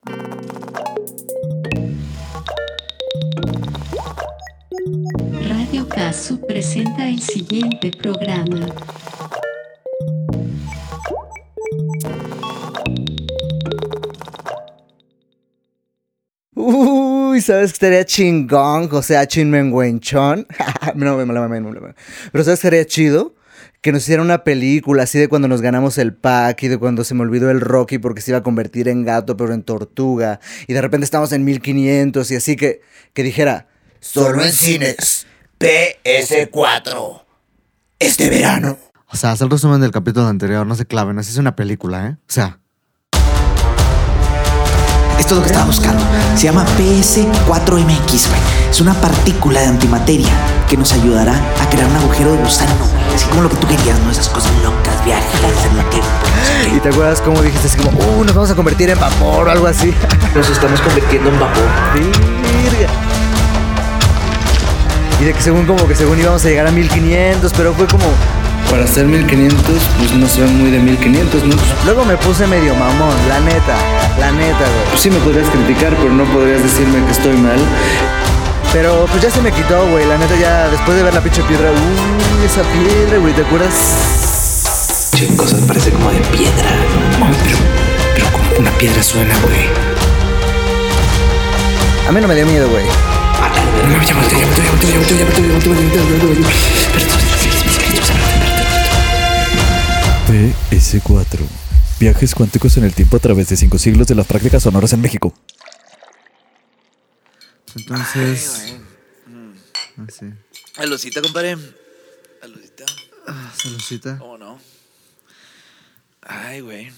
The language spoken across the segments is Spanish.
Radio Casu presenta el siguiente programa. Uy, ¿sabes que estaría chingón? O sea, chinmenguenchón. No, pero ¿sabes que estaría chido? Que nos hiciera una película así de cuando nos ganamos el pack y de cuando se me olvidó el Rocky porque se iba a convertir en gato pero en tortuga y de repente estamos en 1500 y así que dijera solo en cines PS4 este verano. O sea, haz el resumen del capítulo anterior, no se claven, así es una película, ¿eh? O sea... Esto es lo que estaba buscando. Se llama PS4MX, güey. Es una partícula de antimateria que nos ayudará a crear un agujero de gusano, güey. Así como lo que tú querías, ¿no? Esas cosas locas, viajes en la tiempo. ¿Y te acuerdas cómo dijiste así como, nos vamos a convertir en vapor o algo así? Nos estamos convirtiendo en vapor. Virga. Y de que según íbamos a llegar a 1500, pero fue como... Para hacer 1500, pues no se ven muy de 1500, ¿no? Luego me puse medio mamón, la neta, güey. Pues sí me podrías criticar, pero no podrías decirme que estoy mal. Pero pues ya se me quitó, güey, la neta ya, después de ver la pinche piedra, esa piedra, güey, ¿te acuerdas? Sí, cosas parece como de piedra, ¿no? Pero como una piedra suena, güey. A mí no me dio miedo, güey. PS4. Viajes cuánticos en el tiempo a través de 5 siglos de las prácticas sonoras en México. Entonces... Sí. Salucita, compadre. Salucita. Salucita. ¿Cómo no? Ay, güey.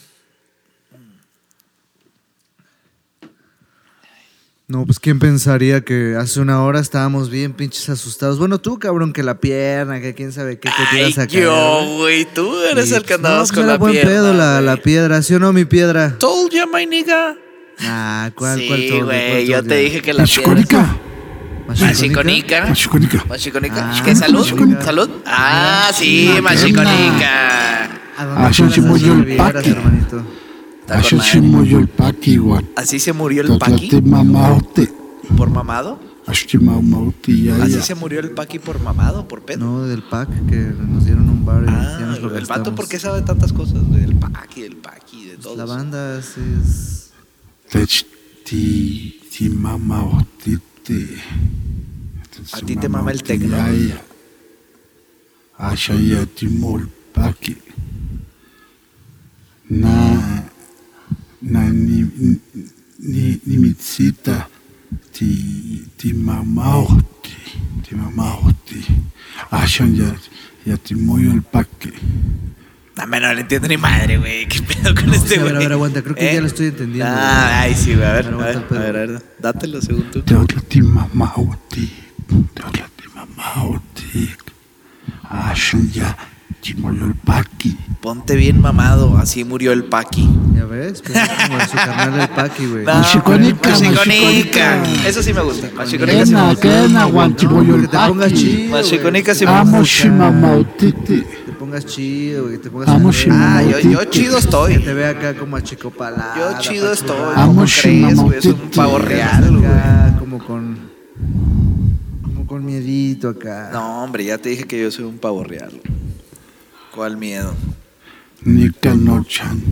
No, pues quién pensaría que hace una hora estábamos bien pinches asustados. Bueno, tú, cabrón, que la pierna, que quién sabe qué te ibas a caer. Yo, güey, tú eres el que andabas con la buen pierna. Pedo la piedra, ¿sí o no, mi piedra? Told ya, my nigga. ¿Cuál sí, told? Güey, yo te dije que la piedra. Machiconica. ¿Qué salud? ¿Salud? Sí, machiconica. Así se murió el paqui, hermanito. Así se murió el paqui, güey. ¿Así se murió el paqui? ¿Por mamado? Así se murió el paqui por mamado, por pedo. No, del pack que nos dieron un bar y ya nos lo el gastamos. vato, ¿por qué sabe tantas cosas? Del paqui, de todo. La banda es... ¿A ti te mama el tecno? Ni mitzita ti mamaoti ya te moyo el paque. No le entiendo ni madre, güey. ¿Qué pedo con este güey? A ver, aguanta, creo que ya lo estoy entendiendo. Ay, sí, güey, a ver. Dátelo según tú. Te habla ti mamaoti. Ya te moyo el paque. Ponte bien mamado, así murió el paqui. Ya ves, pues es como su carnal del paqui, güey. Machiconica. Eso sí me gusta. Machiconica sí me gusta. Quena, guanchiboyo el Que te pongas chido. Machiconica sí me gusta. Te pongas chido, güey. Te pongas yo chido estoy. Que te vea acá como a Chico Palada. Yo chido estoy. ¿Cómo crees, güey? Es un pavo real, güey. Como con miedito acá. No, hombre, ya te dije que yo soy un pavo real, güey. ¿Cuál miedo? Nika nochan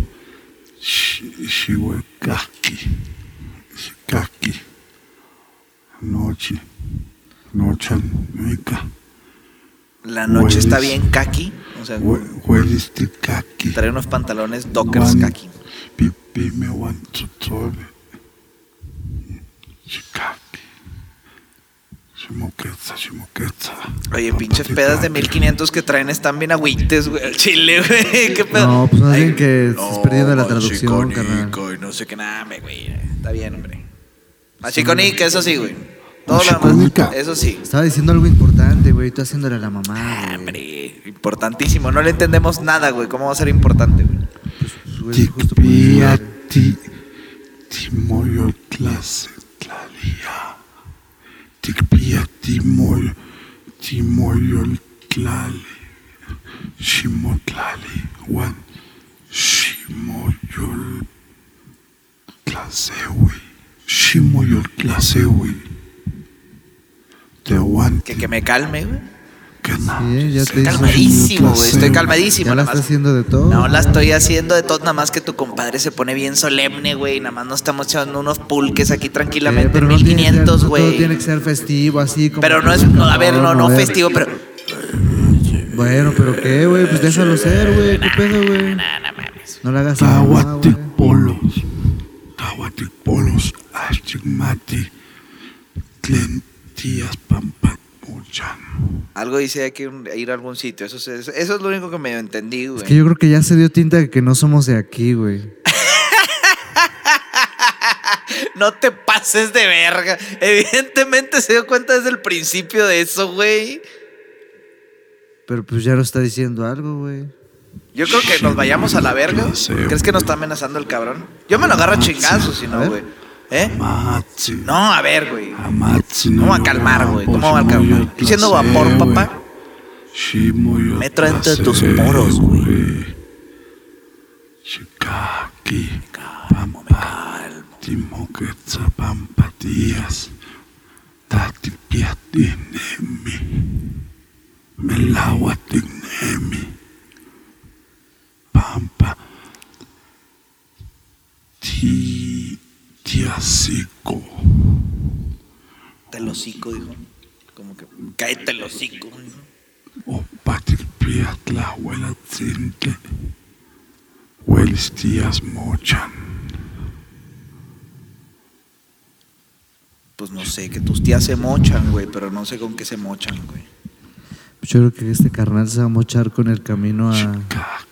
shiwekaki nochan nika. La noche está bien kaki, o sea, hueliste kaki. Trae unos pantalones dockers kaki. Pipi me want to tell kaki. Shimoquetza. Oye, pinches pedas de 1500 que traen están bien agüites, güey. Al chile, güey. ¿Qué pedo? No, pues más bien que estás perdiendo la traducción, carnal. Y no sé qué nada, güey. Está bien, hombre. Machiconica, eso sí, güey. Todo lo demás, eso sí. Estaba diciendo algo importante, güey. Tú haciéndole a la mamá, hombre, importantísimo. No le entendemos nada, güey. ¿Cómo va a ser importante, güey? Justo por eso, ti moyo clase, tlalía. Tikpia timoyo el tlali, shimotlali, Juan shimoyo el clase. güey. Shimoyo clase, güey. Te aguante. Que me calme, güey. Sí, ya te calmadísimo, güey. Estoy calmadísimo. Ya la nada estás más. haciendo de todo. No, la estoy haciendo de todo. Nada más que tu compadre se pone bien solemne, güey. Nada más nos estamos echando unos pulques aquí tranquilamente. Pero en no tiene que ser- 1500, no güey. Todo tiene que ser festivo, así como. Pero no es. No, a ver, no festivo, pero. Bueno, pero qué, güey. Pues déjalo ser, güey. ¿Qué pedo, güey? No le hagas nada, güey. Tahuatic polos. Astigmati. Tlentías pampat muchan. Algo dice hay que ir a algún sitio. Eso es lo único que me entendí, güey. Es que yo creo que ya se dio tinta de que no somos de aquí, güey. No te pases de verga. Evidentemente se dio cuenta desde el principio de eso, güey. Pero pues ya lo está diciendo algo, güey. Yo creo que nos vayamos a la verga. ¿Crees que nos está amenazando el cabrón? Yo me lo agarro a chingazos, si no, güey. No, a ver, güey. ¿Cómo va a calmar, güey? ¿Cómo va a calmar? Diciendo vapor, papá. Metro dentro de tus poros, güey. Chiqui, pampa, timoquetza, pampatías, tati piatinemi, melahuatinemi, pampa, tiasico. Te lo hocico, dijo. Como que cállate el hocico. O patilpiatla, huela tzinte, huelis tías mochan. Pues no sé, que tus tías se mochan, güey, pero no sé con qué se mochan, güey. Pues yo creo que este carnal se va a mochar con el camino a.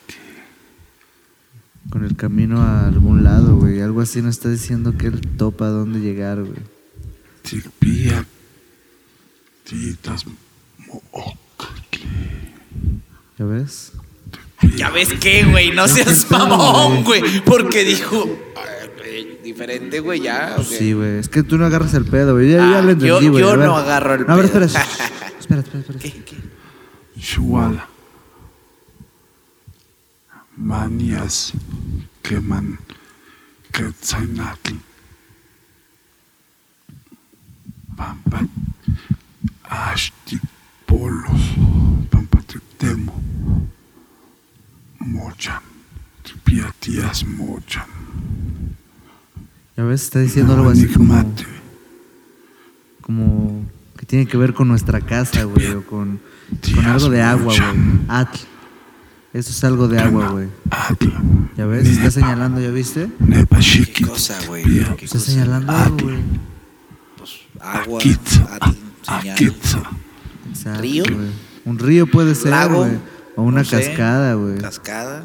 Con el camino a algún lado, güey. Algo así nos está diciendo que él topa a dónde llegar, güey. Tigpia, titas mooctle. ¿Ya ves? ¿Ya ves qué, güey? No seas mamón, güey. Porque dijo... diferente, güey, ya. ¿O qué? Sí, güey. Es que tú no agarras el pedo, güey. Ya lo entendí, güey. Yo A ver. no agarro el No, a ver, pedo. espera. Espera. ¿Qué? Shuala. Manias queman quetzalnatl. Pampa ashti polos. Pampa temo. Mochan. Piatías mochan. Ya ves, está diciendo algo así como que tiene que ver con nuestra casa, güey, o con algo de agua, güey. Atl. Eso es algo de agua, güey. Ya ves, está señalando, ¿ya viste? ¿Qué cosa, güey? ¿Qué Está cosa? señalando algo, güey. Pues agua, señal. Exacto, ¿Río? güey. Un río puede ser, ¿Lago? güey. O una No sé. cascada, güey. Cascada.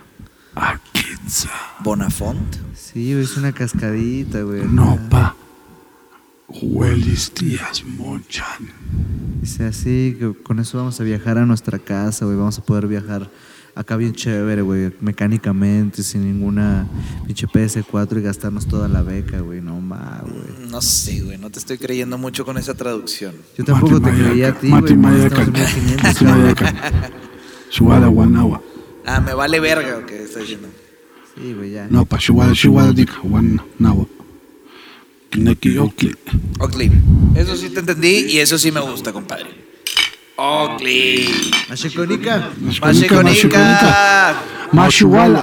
Bonafont. Sí, güey, es una cascadita, güey. Nopa. Huelis tías mochan. Dice así, que con eso vamos a viajar a nuestra casa, güey. Vamos a poder viajar acá bien chévere, güey. Mecánicamente, sin ninguna pinche PS4 y gastarnos toda la beca, güey. No más, güey. No sé, güey. No te estoy creyendo mucho con esa traducción. Yo tampoco te creía a ti, güey. Estamos en 1500, güey. Shuala guanawa. Ah, me vale verga lo que estoy diciendo. Sí, güey, ya. No, pa shuala dik guanawa. Kineki okli. Oakley. Eso sí te entendí y eso sí me gusta, compadre. Oakley. Macheconica. Macheconica. Mashuala.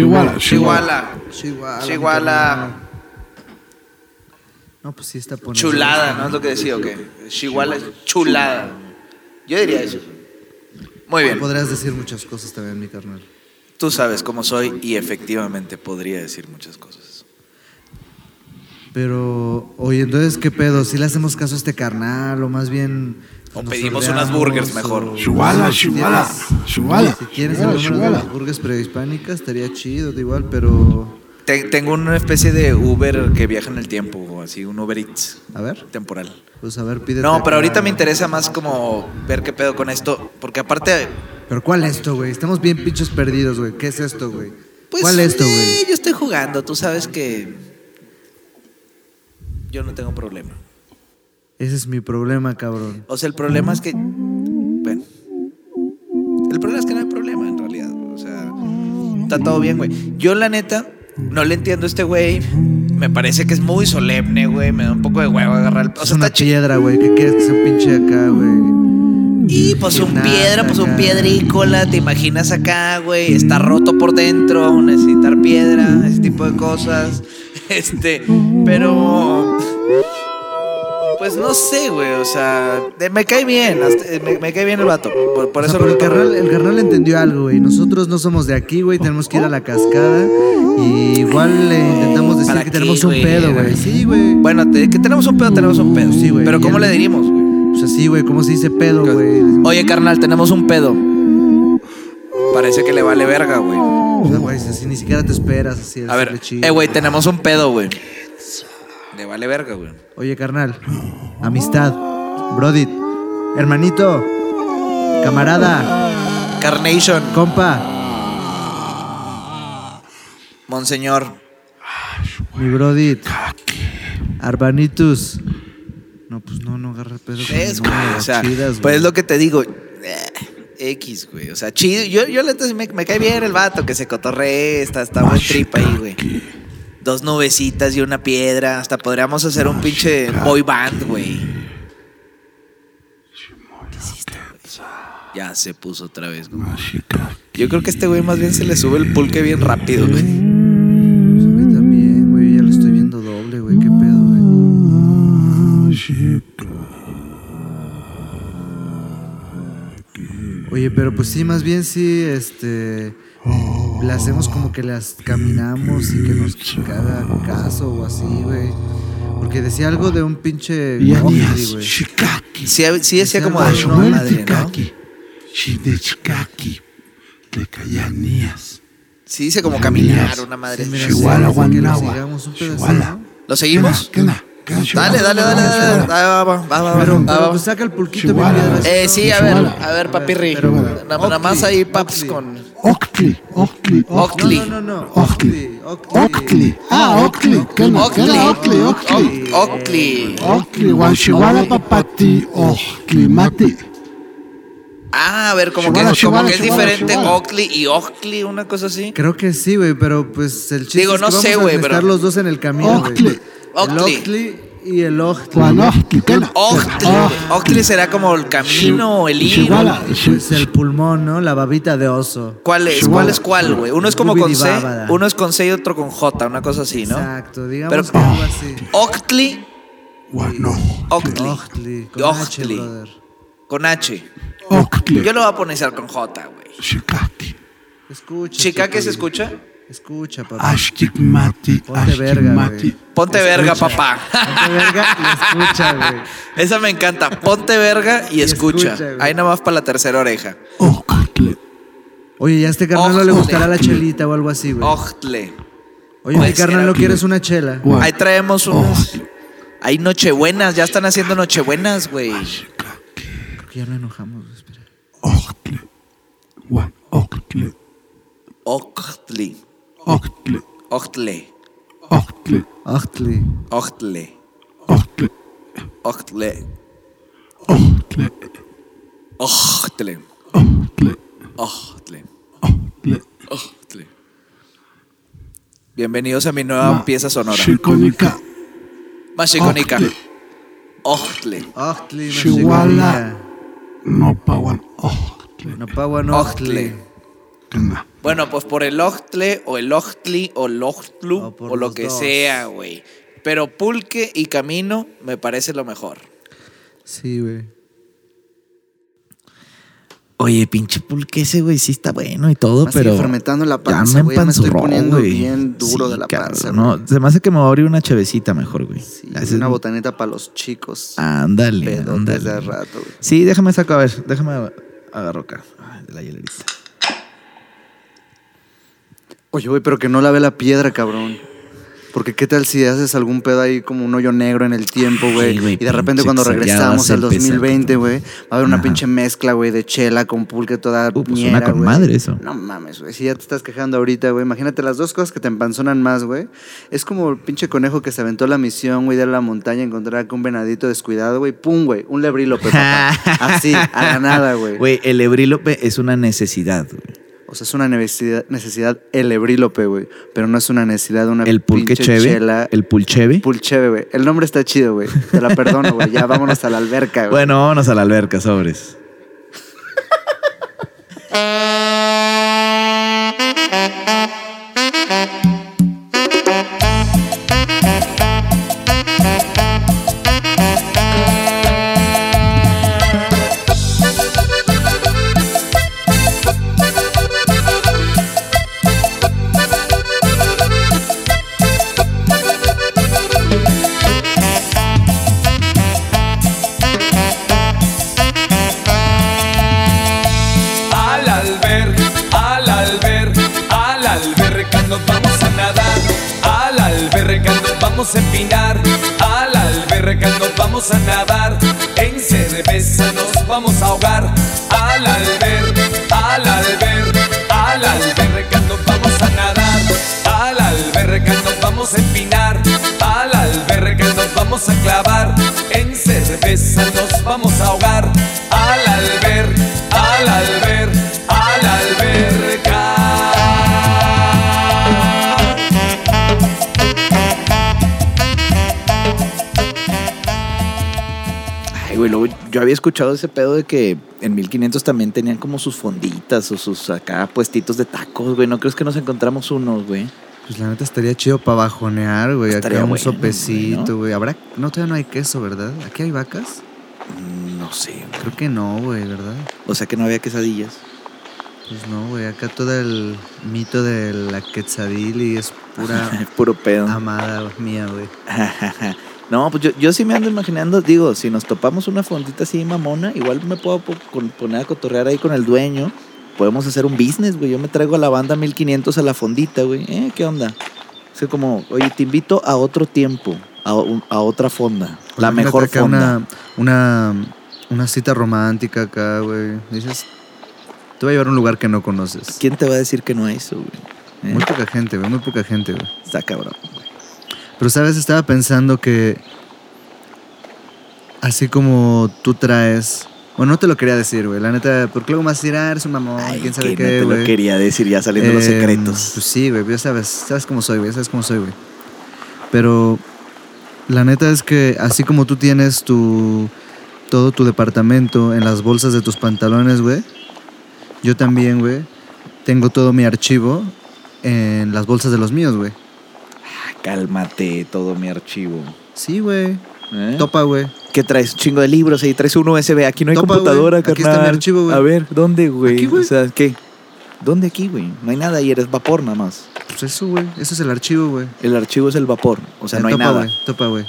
Chihuahua. No, pues sí está poniendo. Chulada, ¿no es lo que decía o qué? Chihuahua es chulada. Yo diría eso. Muy bien. Podrías decir muchas cosas también, mi carnal. Tú sabes cómo soy y efectivamente podría decir muchas cosas. Pero, oye, entonces, ¿qué pedo? ¿Si le hacemos caso a este carnal o más bien... O nos pedimos sordeamos, unas burgers mejor. o- Shuala. Si quieres el número de las burgers prehispánicas, estaría chido, da igual, pero... Tengo una especie de Uber que viaja en el tiempo, o así, un Uber Eats A ver, temporal. pues a ver, pídete. No, pero acá. ahorita me interesa más como ver qué pedo con esto, porque aparte... ¿Pero cuál es esto, güey? Estamos bien pinches perdidos, güey. ¿Qué es esto, güey? Pues, ¿Cuál es esto, güey? yo estoy jugando, tú sabes que... Yo no tengo problema. Ese es mi problema, cabrón. O sea, el problema es que... Bueno. El problema es que no hay problema, en realidad. O sea, está todo bien, güey. Yo, la neta, no le entiendo a este güey. Me parece que es muy solemne, güey. Me da un poco de huevo agarrar el... O Es sea, una está chido. piedra, güey. ¿Qué quieres que se pinche acá, güey? Y pues un Nada, piedra, pues un acá. piedrícola. Te imaginas acá, güey. Está roto por dentro. Necesitar piedra. Ese tipo de cosas. Pero... Pues no sé, güey. O sea, me cae bien. Me cae bien el vato. Por O eso sea, pero lo el carnal entendió algo, güey. Nosotros no somos de aquí, güey. Tenemos que ir a la cascada. Y igual le intentamos decir ¿Para que qué, tenemos un güey? pedo, güey. Sí, güey. Bueno, que tenemos un pedo. Sí, güey. Pero Y ¿cómo él- le diríamos, güey? Pues así, güey. ¿Cómo se dice pedo, güey? Oye, carnal, tenemos un pedo. Parece que le vale verga, güey. O sea, güey, así ni siquiera te esperas. Así, A ver, decirle chido. güey, tenemos un pedo, güey. Le vale verga, güey. Oye, carnal. Amistad. Brody. Hermanito. Camarada. Carnation, Compa. monseñor. Mi Brody. Arbanitus. No, pues no agarra el pedo. con Es, ninguna güey, de o las sea, chidas, pues güey. es lo que te digo. X, güey. O sea, chido. Yo me cae bien el vato que se cotorree. Está buen trip ahí, güey. 2 nubecitas y una piedra. Hasta podríamos hacer un pinche boy band, güey. ¿Qué hiciste, güey? Ya se puso otra vez, güey. Yo creo que a este güey más bien se le sube el pulque bien rápido, güey. Pues a mí también, güey. Ya lo estoy viendo doble, güey. ¿Qué pedo, güey? Oye, pero pues sí, más bien sí, le hacemos como que las caminamos y que nos haga caso o así, güey. Porque decía algo de un pinche Ojli, güey. Sí decía como de No, no, madre, ¿no? Sí dice como caminar, una madre. Sí, mira, Chihuahua, sí, que lo Guanagua. sigamos un pedacito, Chihuahua. ¿no? ¿Lo seguimos? Dale. Va. Pues saca el pulquito bien piedra. Sí, a ver, papirri. Nada más ahí, paps, con... Octli. No. Octli. Octli. Octli. Octli. Octli. Guanchihuala papati. Octli mati. A ver, como que es diferente Octli y Octli, una cosa así. Creo que sí, güey, pero pues el chiste Digo, es que no sé, vamos a güey, estar pero- los dos en el camino, güey. Octli. El Octli y el Octli. Octli será como el camino o el hilo. Pues el pulmón, ¿no? La babita de oso. ¿Cuál es cuál, güey? Uno es como con C, Bubidibábada. uno es con C y otro con J, una cosa así, ¿no? Exacto, digamos Pero- que algo así. Octli, Octli, Octli, con H, Octli. brother. Con H. Yo lo voy a poner con J, güey. Escucha. Chica, ¿qué papi. se escucha? Escucha, papá. Ponte verga, güey. Ponte verga, papá. Ponte verga y escucha, güey. Esa me encanta. Ponte verga y escucha. escucha, güey. Ahí nomás para la tercera oreja. Oye, ya a este carnal no le Octli. gustará la chelita o algo así, güey. Octle. Oye, mi Pues carnal, era- ¿no quieres una chela? Ahí traemos unas. Hay nochebuenas. Ya están haciendo nochebuenas, güey. Creo que ya lo enojamos, güey, espera. Octli. Octli. Octle. Octli. Octle. Octle. Bienvenidos a mi nueva pieza sonora. Más icónica. Octle. Octli, Chihuahua. No pagan. No paguan Octle. Octli. Bueno, pues por el Octle o el Octli o el Octlu O por o lo los que dos. sea, güey. Pero pulque y camino me parece lo mejor. Sí, güey. Oye, pinche pulque ese, güey, sí está bueno y todo, Va a seguir pero fermentando la ya panza, güey. Ya me estoy empanzurró, poniendo güey. bien duro Sí, de la cabrón, panza, No, güey. se me hace que me voy a abrir una chevecita mejor, güey. Sí, Haces- una botanita para los chicos. Ándale, Pedo ándale. desde hace rato, güey. Sí, déjame sacar, a ver, déjame agarro acá. Ay, de la hielerita. Oye, güey, pero que no lave la piedra, cabrón. Porque qué tal si haces algún pedo ahí como un hoyo negro en el tiempo, güey. Sí, güey, Y de repente pinche cuando exagerado, regresamos va a al ser 2020, güey, va a haber una Ajá. pinche mezcla, güey, de chela con pulque toda Pues ñera, suena con güey. madre eso. No mames, güey. Si ya te estás quejando ahorita, güey, imagínate las dos cosas que te empanzonan más, güey. Es como el pinche conejo que se aventó la misión, güey, de ir a la montaña, encontrar acá un venadito descuidado, güey. Pum, güey, un lebrílope, papá. Así, a la nada, güey. Güey, el ebrílope es una necesidad, güey. O sea, es una necesidad elebrílope, güey. Pero no es una necesidad de una ¿El pulque pinche cheve? chela. ¿El pulcheve? Pulcheve, güey. El nombre está chido, güey. Te la perdono, güey. Ya vámonos a la alberca, güey. Bueno, vámonos a la alberca, sobres. Vamos a empinar, a la alberca nos vamos a nadar, en cerveza nos vamos a ahogar, a la alberca nos vamos a nadar, a la alberca nos vamos a empinar, a la alberca nos vamos a clavar, en cerveza nos vamos a ahogar, a la alberca, a la alberca, a la alberca. Güey, luego yo había escuchado ese pedo de que en 1500 también tenían como sus fonditas o sus acá puestitos de tacos, güey. ¿No crees que nos encontramos unos, güey? Pues la neta estaría chido para bajonear, güey. Estaría Acá un bueno, sopecito, güey, güey. ¿Habrá? No, todavía no hay queso, ¿verdad? ¿Aquí hay vacas? No sé, güey. Creo que no, güey, ¿verdad? O sea que no había quesadillas. Pues no, güey. Acá todo el mito de la quetzadilla es pura Puro pedo. amada mía, güey. No, pues yo sí me ando imaginando, digo, si nos topamos una fondita así mamona, igual me puedo poner a cotorrear ahí con el dueño. Podemos hacer un business, güey. Yo me traigo a la banda 1500 a la fondita, güey. ¿Qué onda? O sea, como, oye, te invito a otro tiempo, a otra fonda. La Imagínate mejor acá fonda. una cita romántica acá, güey. Dices, te voy a llevar a un lugar que no conoces. ¿Quién te va a decir que no hay eso, güey? Muy poca gente, güey. Muy poca gente, güey. Está cabrón, güey. Pero, ¿sabes? Estaba pensando que así como tú traes... Bueno, no te lo quería decir, güey. La neta, porque luego me vas a decir, eres un mamón, Ay, quién sabe que qué, no te güey. lo quería decir ya saliendo los secretos. Pues sí, güey. Ya sabes cómo soy, güey. Sabes cómo soy, güey. Pero la neta es que así como tú tienes todo tu departamento en las bolsas de tus pantalones, güey, yo también, güey, tengo todo mi archivo en las bolsas de los míos, güey. Cálmate, todo mi archivo. Sí, güey. Topa, güey. ¿Qué traes? Un chingo de libros ahí, traes un USB. Aquí no hay Topa, computadora, güey. Aquí carnal. está mi archivo, güey. A ver, ¿dónde, güey? Aquí, güey. O sea, ¿qué? ¿Dónde aquí, güey? No hay nada ahí, eres vapor nada más. Pues eso, güey. Eso es el archivo, güey. El archivo es el vapor, o sea, no hay topa, nada. Güey. Topa, güey.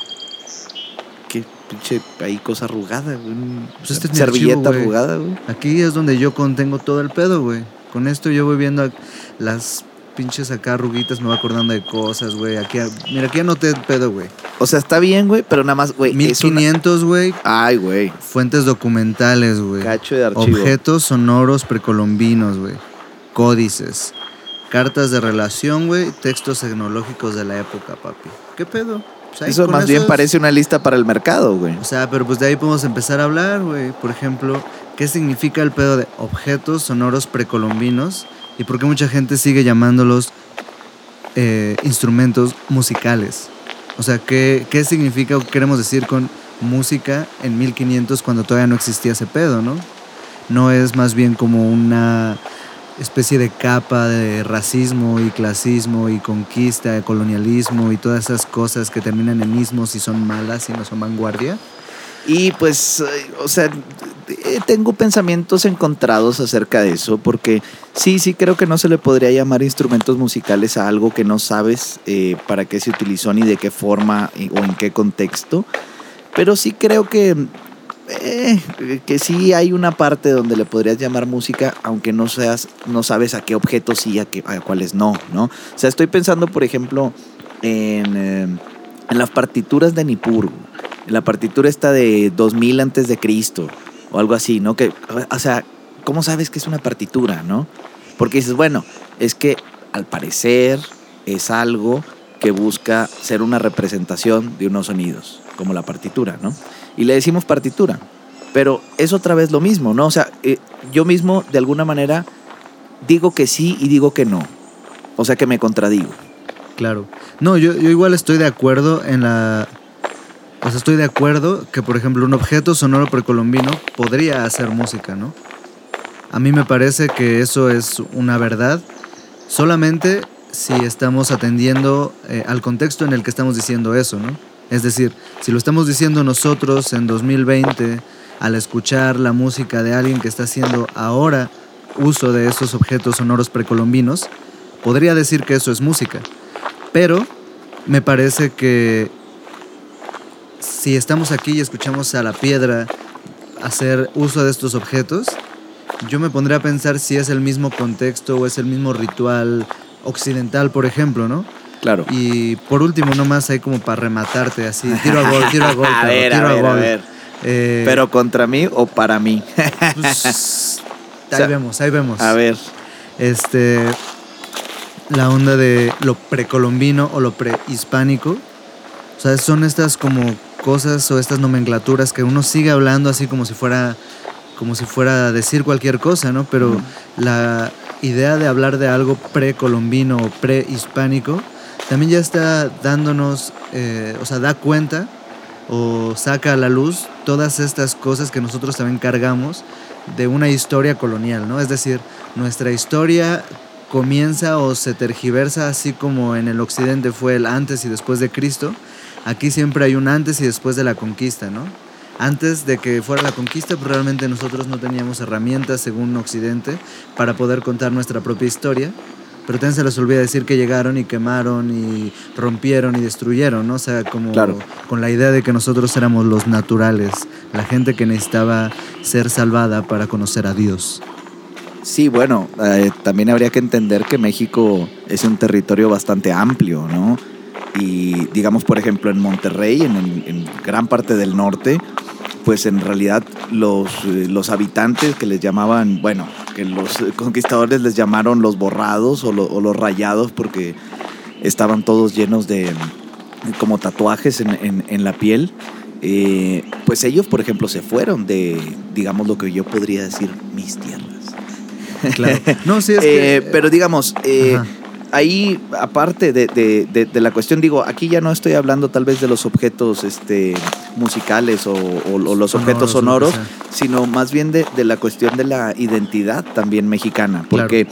Qué pinche, ahí cosa arrugada, güey. Pues este es mi servilleta archivo, güey. arrugada, güey. Aquí es donde yo contengo todo el pedo, güey. Con esto yo voy viendo las pinches acá arruguitas, me va acordando de cosas, güey. Mira, aquí anoté el pedo, güey. O sea, está bien, güey, pero nada más, güey. 1500, güey. Ay, güey. Fuentes documentales, güey. Cacho de archivo. Objetos sonoros precolombinos, güey. Códices. Cartas de relación, güey. Textos tecnológicos de la época, papi. ¿Qué pedo? Pues ahí Eso con más bien esos- parece una lista para el mercado, güey. O sea, pero pues de ahí podemos empezar a hablar, güey. Por ejemplo, ¿qué significa el pedo de objetos sonoros precolombinos? ¿Y por qué mucha gente sigue llamándolos instrumentos musicales? O sea, ¿qué significa o qué queremos decir con música en 1500 cuando todavía no existía ese pedo, ¿no? No es más bien como una especie de capa de racismo y clasismo y conquista, colonialismo y todas esas cosas que terminan en ismos y son malas y no son vanguardia. Y pues, o sea, tengo pensamientos encontrados acerca de eso, porque sí creo que no se le podría llamar instrumentos musicales a algo que no sabes para qué se utilizó ni de qué forma o en qué contexto, pero sí creo que sí hay una parte donde le podrías llamar música, aunque no sabes a qué objetos sí y a cuáles no, ¿no? O sea, estoy pensando, por ejemplo, en las partituras de Nippur. La partitura está de 2000 antes de Cristo o algo así, ¿no? Que, o sea, ¿cómo sabes que es una partitura, no? Porque dices, bueno, es que al parecer es algo que busca ser una representación de unos sonidos, como la partitura, ¿no? Y le decimos partitura, pero es otra vez lo mismo, ¿no? O sea, yo mismo, de alguna manera, digo que sí y digo que no. O sea que me contradigo. Claro. No, yo igual estoy de acuerdo en la... O sea, estoy de acuerdo que, por ejemplo, un objeto sonoro precolombino podría hacer música, ¿no? A mí me parece que eso es una verdad solamente si estamos atendiendo al contexto en el que estamos diciendo eso, ¿no? Es decir, si lo estamos diciendo nosotros en 2020, al escuchar la música de alguien que está haciendo ahora uso de esos objetos sonoros precolombinos, podría decir que eso es música. Pero me parece que si estamos aquí y escuchamos a la piedra hacer uso de estos objetos, yo me pondré a pensar si es el mismo contexto o es el mismo ritual occidental, por ejemplo, ¿no? Claro. Y por último, nomás hay como para rematarte así, tiro a gol, a ver. ¿Pero contra mí o para mí? Pues, ahí vemos. A ver. La onda de lo precolombino o lo prehispánico. O sea, son estas como cosas o estas nomenclaturas que uno sigue hablando así como si fuera a decir cualquier cosa, ¿no? Pero la idea de hablar de algo precolombino o prehispánico también ya está dándonos, da cuenta o saca a la luz todas estas cosas que nosotros también cargamos de una historia colonial, ¿no? Es decir, nuestra historia comienza o se tergiversa así como en el occidente fue el antes y después de Cristo. Aquí siempre hay un antes y después de la conquista, ¿no? Antes de que fuera la conquista, pues realmente nosotros no teníamos herramientas, según Occidente, para poder contar nuestra propia historia. Pero también se les olvida decir que llegaron y quemaron y rompieron y destruyeron, ¿no? O sea, como claro, con la idea de que nosotros éramos los naturales, la gente que necesitaba ser salvada para conocer a Dios. Sí, bueno, también habría que entender que México es un territorio bastante amplio, ¿no? Y digamos, por ejemplo, en Monterrey, en gran parte del norte, pues en realidad los habitantes que les llamaban, bueno, que los conquistadores les llamaron los borrados o los rayados porque estaban todos llenos de como tatuajes en la piel, pues ellos, por ejemplo, se fueron de, digamos, lo que yo podría decir, mis tierras. Claro. No, sí, es que... pero digamos... ahí, aparte de la cuestión, digo, aquí ya no estoy hablando tal vez de los objetos musicales o los objetos sonoros, sino más bien de la cuestión de la identidad también mexicana. Porque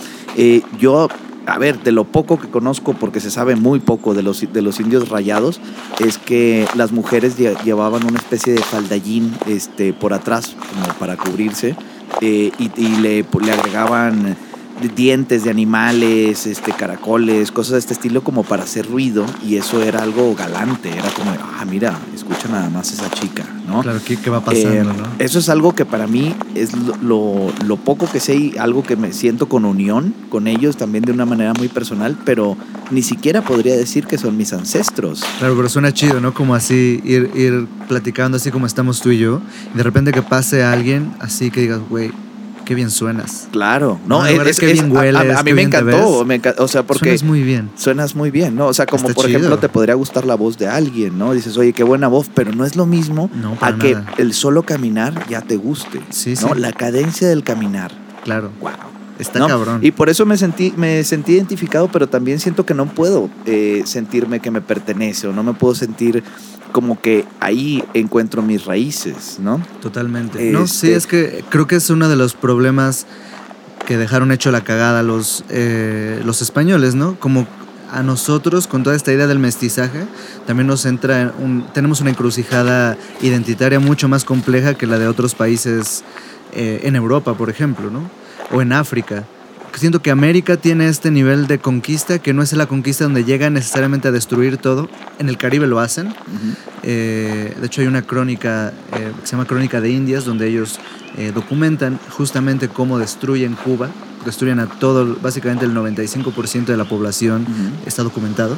yo, a ver, de lo poco que conozco, porque se sabe muy poco de los indios rayados, es que las mujeres llevaban una especie de faldallín por atrás, como para cubrirse, y le agregaban dientes de animales, caracoles, cosas de este estilo como para hacer ruido, y eso era algo galante, era como, mira, escucha nada más esa chica, ¿no? Claro, ¿qué va pasando, no? Eso es algo que para mí es lo poco que sé y algo que me siento con unión con ellos también de una manera muy personal, pero ni siquiera podría decir que son mis ancestros. Claro, pero suena chido, ¿no? Como así ir platicando así como estamos tú y yo, y de repente que pase alguien así que digas, güey, qué bien suenas. Claro. No, es que bien hueles. A mí me encantó. O sea, porque... Suenas muy bien. Suenas muy bien, ¿no? O sea, como está por chido. ejemplo, te podría gustar la voz de alguien, ¿no? Dices, oye, qué buena voz, pero no es lo mismo que el solo caminar ya te guste. Sí, ¿no? sí. La cadencia del caminar. Claro. Wow. Está cabrón. Y por eso me sentí identificado, pero también siento que no puedo sentirme que me pertenece o no me puedo sentir como que ahí encuentro mis raíces, ¿no? Totalmente. No, sí, es que creo que es uno de los problemas que dejaron hecho la cagada los españoles, ¿no? Como a nosotros, con toda esta idea del mestizaje, también nos entra tenemos una encrucijada identitaria mucho más compleja que la de otros países en Europa, por ejemplo, ¿no? O en África. Siento que América tiene este nivel de conquista que no es la conquista donde llegan necesariamente a destruir todo. En el Caribe lo hacen. Uh-huh. De hecho hay una crónica que se llama Crónica de Indias, donde ellos documentan justamente cómo destruyen Cuba. Destruyen a todo, básicamente el 95% de la población. Uh-huh. Está documentado.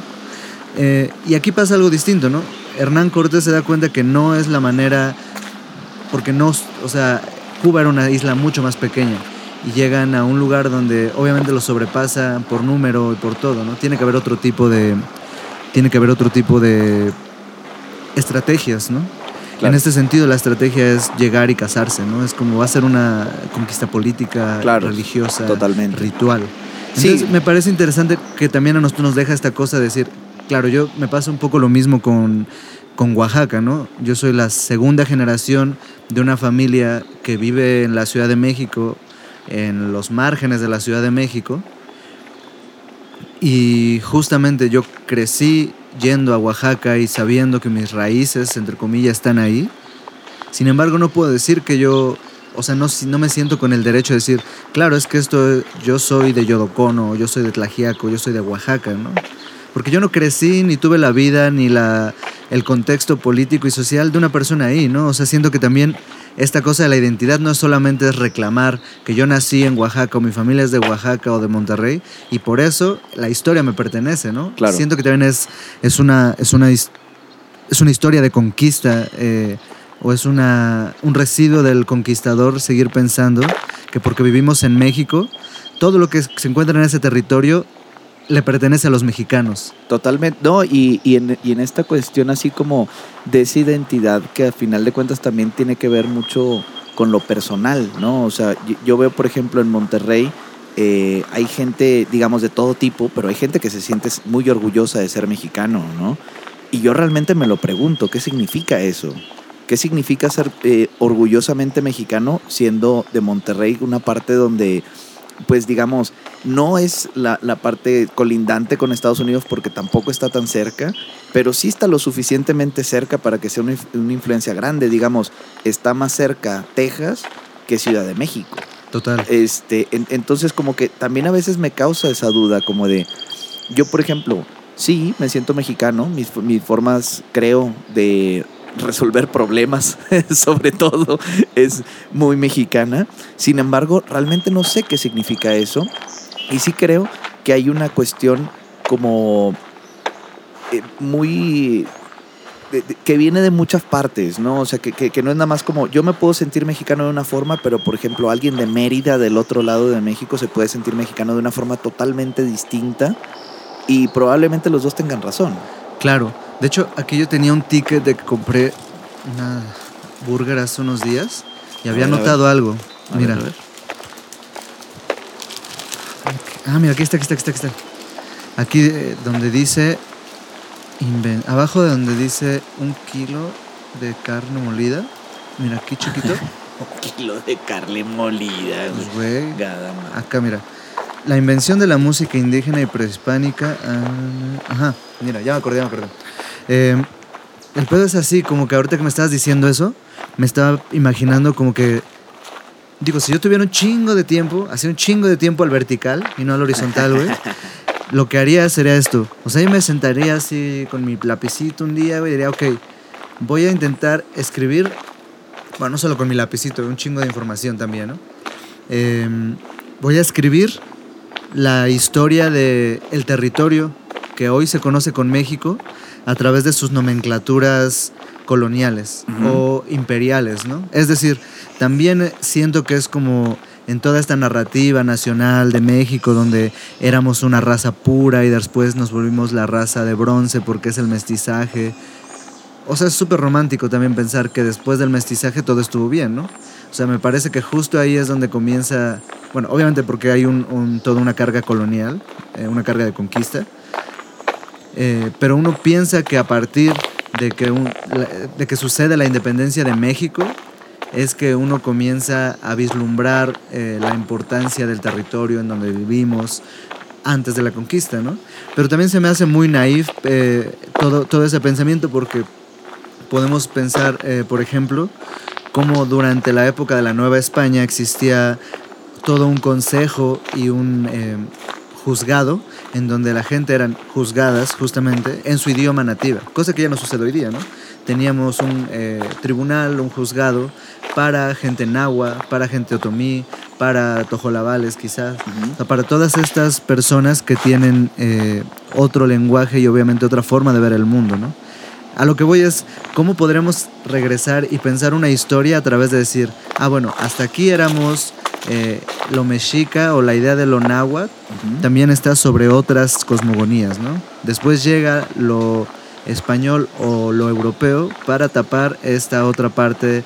Y aquí pasa algo distinto, ¿no? Hernán Cortés se da cuenta que no es la manera, porque no, o sea, Cuba era una isla mucho más pequeña. Y llegan a un lugar donde obviamente los sobrepasa por número y por todo, ¿no? Tiene que haber otro tipo de estrategias, ¿no? Claro. En este sentido, la estrategia es llegar y casarse, ¿no? Es como va a ser una conquista política, religiosa, totalmente. Ritual. Entonces, me parece interesante que también a nosotros nos deja esta cosa de decir, claro, yo me pasa un poco lo mismo con Oaxaca, ¿no? Yo soy la segunda generación de una familia que vive en la Ciudad de México, en los márgenes de la Ciudad de México, y justamente yo crecí yendo a Oaxaca y sabiendo que mis raíces, entre comillas, están ahí. Sin embargo, no puedo decir que yo, o sea, no me siento con el derecho de decir, claro, es que yo soy de Yodocono, yo soy de Tlaxiaco, yo soy de Oaxaca, ¿no? Porque yo no crecí, ni tuve la vida, ni el contexto político y social de una persona ahí, ¿no? O sea, siento que también esta cosa de la identidad no solamente es reclamar que yo nací en Oaxaca o mi familia es de Oaxaca o de Monterrey y por eso la historia me pertenece, ¿no? Claro. Siento que también es una historia de conquista o es un residuo del conquistador seguir pensando que porque vivimos en México, todo lo que se encuentra en ese territorio le pertenece a los mexicanos. Totalmente, no, y en esta cuestión así como de esa identidad que al final de cuentas también tiene que ver mucho con lo personal, ¿no? O sea, yo veo, por ejemplo, en Monterrey hay gente, digamos, de todo tipo, pero hay gente que se siente muy orgullosa de ser mexicano, ¿no? Y yo realmente me lo pregunto, ¿qué significa eso? ¿Qué significa ser orgullosamente mexicano siendo de Monterrey una parte donde, pues digamos, no es la parte colindante con Estados Unidos porque tampoco está tan cerca, pero sí está lo suficientemente cerca para que sea una influencia grande? Digamos, está más cerca Texas que Ciudad de México. Total. Entonces como que también a veces me causa esa duda como de, yo por ejemplo, sí, me siento mexicano, mis formas, creo, de resolver problemas, sobre todo, es muy mexicana. Sin embargo, realmente no sé qué significa eso. Y sí creo que hay una cuestión como muy... que viene de muchas partes, ¿no? O sea, que no es nada más como... Yo me puedo sentir mexicano de una forma, pero, por ejemplo, alguien de Mérida, del otro lado de México, se puede sentir mexicano de una forma totalmente distinta. Y probablemente los dos tengan razón. Claro. De hecho, aquí yo tenía un ticket de que compré una burger hace unos días y había notado algo. Mira. Mira, aquí está. Aquí donde dice... abajo de donde dice 1 kilo de carne molida. Mira, aquí chiquito. 1 kilo de carne molida. Pues, güey. Acá, mira. La invención de la música indígena y prehispánica. Ajá, mira, ya me acordé. El pedo es así, como que ahorita que me estabas diciendo eso, me estaba imaginando como que... Digo, si yo tuviera un chingo de tiempo, hacía un chingo de tiempo al vertical y no al horizontal, güey, lo que haría sería esto. O sea, yo me sentaría así con mi lapicito un día, güey, y diría, ok, voy a intentar escribir... Bueno, no solo con mi lapicito, un chingo de información también, ¿no? Voy a escribir la historia del territorio que hoy se conoce con México a través de sus nomenclaturas coloniales o imperiales, ¿no? Es decir, también siento que es como en toda esta narrativa nacional de México donde éramos una raza pura y después nos volvimos la raza de bronce porque es el mestizaje. O sea, es súper romántico también pensar que después del mestizaje todo estuvo bien, ¿no? O sea, me parece que justo ahí es donde comienza... Bueno, obviamente porque hay toda una carga colonial, una carga de conquista. Pero uno piensa que a partir de que sucede la independencia de México es que uno comienza a vislumbrar la importancia del territorio en donde vivimos antes de la conquista, ¿no? Pero también se me hace muy naif todo ese pensamiento porque podemos pensar, por ejemplo, cómo durante la época de la Nueva España existía todo un consejo y un juzgado en donde la gente eran juzgadas justamente en su idioma nativa, cosa que ya no sucede hoy día, ¿no? Teníamos un tribunal, un juzgado para gente náhuatl, para gente otomí, para tojolabales quizás, o sea, para todas estas personas que tienen otro lenguaje y obviamente otra forma de ver el mundo, ¿no? A lo que voy es, ¿cómo podremos regresar y pensar una historia a través de decir, bueno, hasta aquí éramos lo mexica o la idea de lo náhuatl, también está sobre otras cosmogonías, ¿no? Después llega lo español o lo europeo para tapar esta otra parte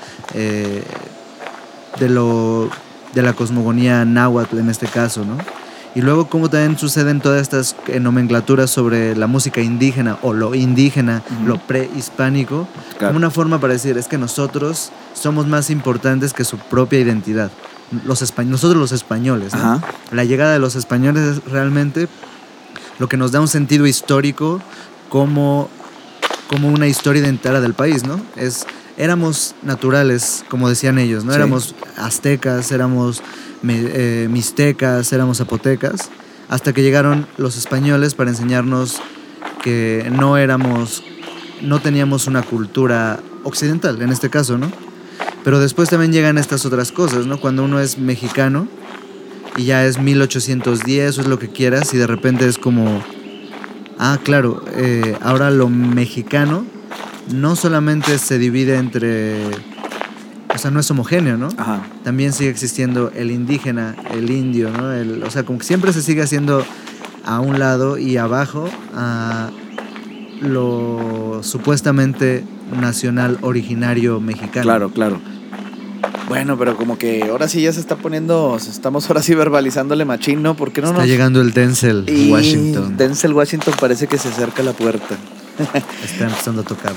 de la cosmogonía náhuatl en este caso, ¿no? Y luego cómo también suceden todas estas nomenclaturas sobre la música indígena o lo indígena, lo prehispánico, como una forma para decir, es que nosotros somos más importantes que su propia identidad. Nosotros los españoles, ¿no? La llegada de los españoles es realmente lo que nos da un sentido histórico como una historia identitaria del país, ¿no? Éramos naturales, como decían ellos, ¿no? Sí. Éramos aztecas, éramos mixtecas, éramos zapotecas, hasta que llegaron los españoles para enseñarnos que no teníamos una cultura occidental, en este caso, ¿no? Pero después también llegan estas otras cosas, ¿no? Cuando uno es mexicano y ya es 1810 o es lo que quieras y de repente es como, claro, ahora lo mexicano no solamente se divide entre... O sea, no es homogéneo, ¿no? Ajá. También sigue existiendo el indígena, el indio, ¿no? O sea, como que siempre se sigue haciendo a un lado y abajo a lo supuestamente nacional originario mexicano. Claro, claro. Bueno, pero como que ahora sí ya se está poniendo, estamos ahora sí verbalizándole machín, ¿no? ¿Por qué no está llegando el Denzel Washington? Denzel Washington parece que se acerca a la puerta. Está empezando a tocar,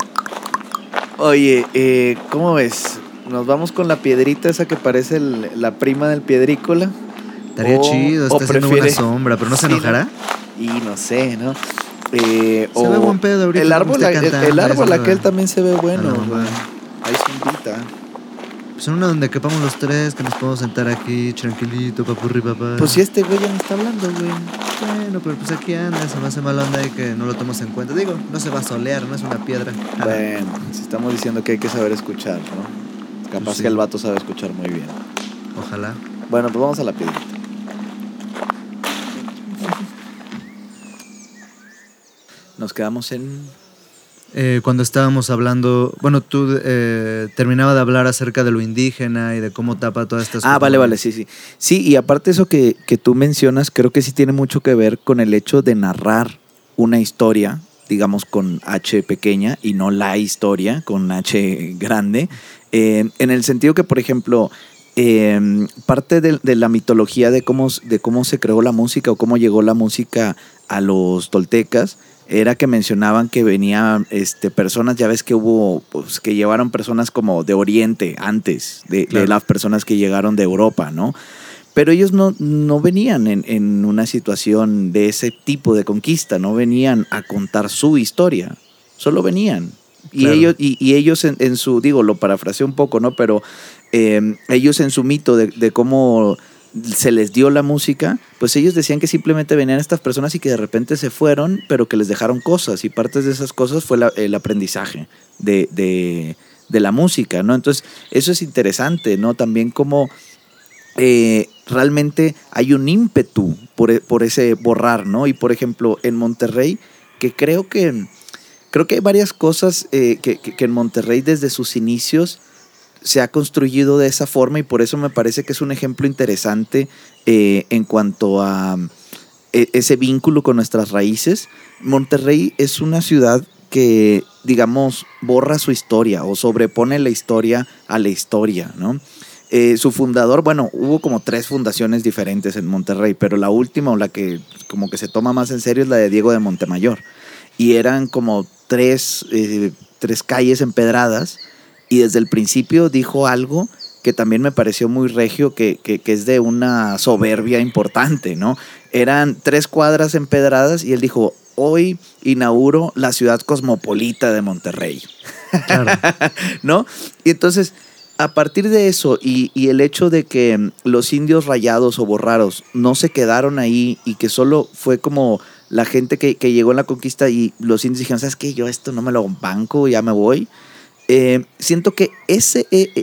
¿no? Oye, ¿cómo ves? ¿Nos vamos con la piedrita esa que parece la prima del piedrícola? Estaría chido, está haciendo buena sombra, pero ¿no se enojará? Y no sé, ¿no? Se ve buen pedo ahorita. El árbol aquel también se ve bueno. Ahí se invita. Pues uno donde quepamos los tres, que nos podemos sentar aquí tranquilito, papurri papá. Pues si este güey ya me está hablando, güey. Bueno, pero pues aquí anda, se me hace mala onda y que no lo tomas en cuenta. Digo, no se va a solear, no es una piedra. Bueno, si estamos diciendo que hay que saber escuchar, ¿no? Capaz pues sí. Que el vato sabe escuchar muy bien. Ojalá. Bueno, pues vamos a la piedrita. Nos quedamos en... cuando estábamos hablando... Bueno, tú terminaba de hablar acerca de lo indígena y de cómo tapa todas estas cosas. Vale, sí. Sí, y aparte eso que tú mencionas, creo que sí tiene mucho que ver con el hecho de narrar una historia, digamos con H pequeña, y no la historia con H grande, en el sentido que, por ejemplo... parte de la mitología de cómo se creó la música o cómo llegó la música a los toltecas era que mencionaban que venían personas, ya ves que hubo, pues, que llevaron personas como de Oriente antes de las personas que llegaron de Europa, ¿no? Pero ellos no venían en una situación de ese tipo de conquista, no venían a contar su historia, solo venían. Claro. Y ellos en su, digo, lo parafraseé un poco, ¿no? Pero ellos en su mito de cómo se les dio la música, pues ellos decían que simplemente venían estas personas y que de repente se fueron, pero que les dejaron cosas, y partes de esas cosas fue el aprendizaje de la música, ¿no? Entonces, eso es interesante, ¿no? También como realmente hay un ímpetu por ese borrar, ¿no? Y por ejemplo, en Monterrey, que creo que hay varias cosas que en Monterrey desde sus inicios se ha construido de esa forma, y por eso me parece que es un ejemplo interesante en cuanto a ese vínculo con nuestras raíces. Monterrey es una ciudad que, digamos, borra su historia o sobrepone la historia a la historia, ¿no? Su fundador, bueno, hubo como 3 fundaciones diferentes en Monterrey, pero la última, o la que como que se toma más en serio, es la de Diego de Montemayor. Y eran como 3 calles empedradas, y desde el principio dijo algo que también me pareció muy regio, que es de una soberbia importante, ¿no? Eran 3 cuadras empedradas y él dijo: hoy inauguro la ciudad cosmopolita de Monterrey. Claro. ¿No? Y entonces, a partir de eso y el hecho de que los indios rayados o borrados no se quedaron ahí y que solo fue como la gente que llegó en la conquista, y los indios dijeron: ¿sabes qué? Yo esto no me lo banco, ya me voy. Siento que ese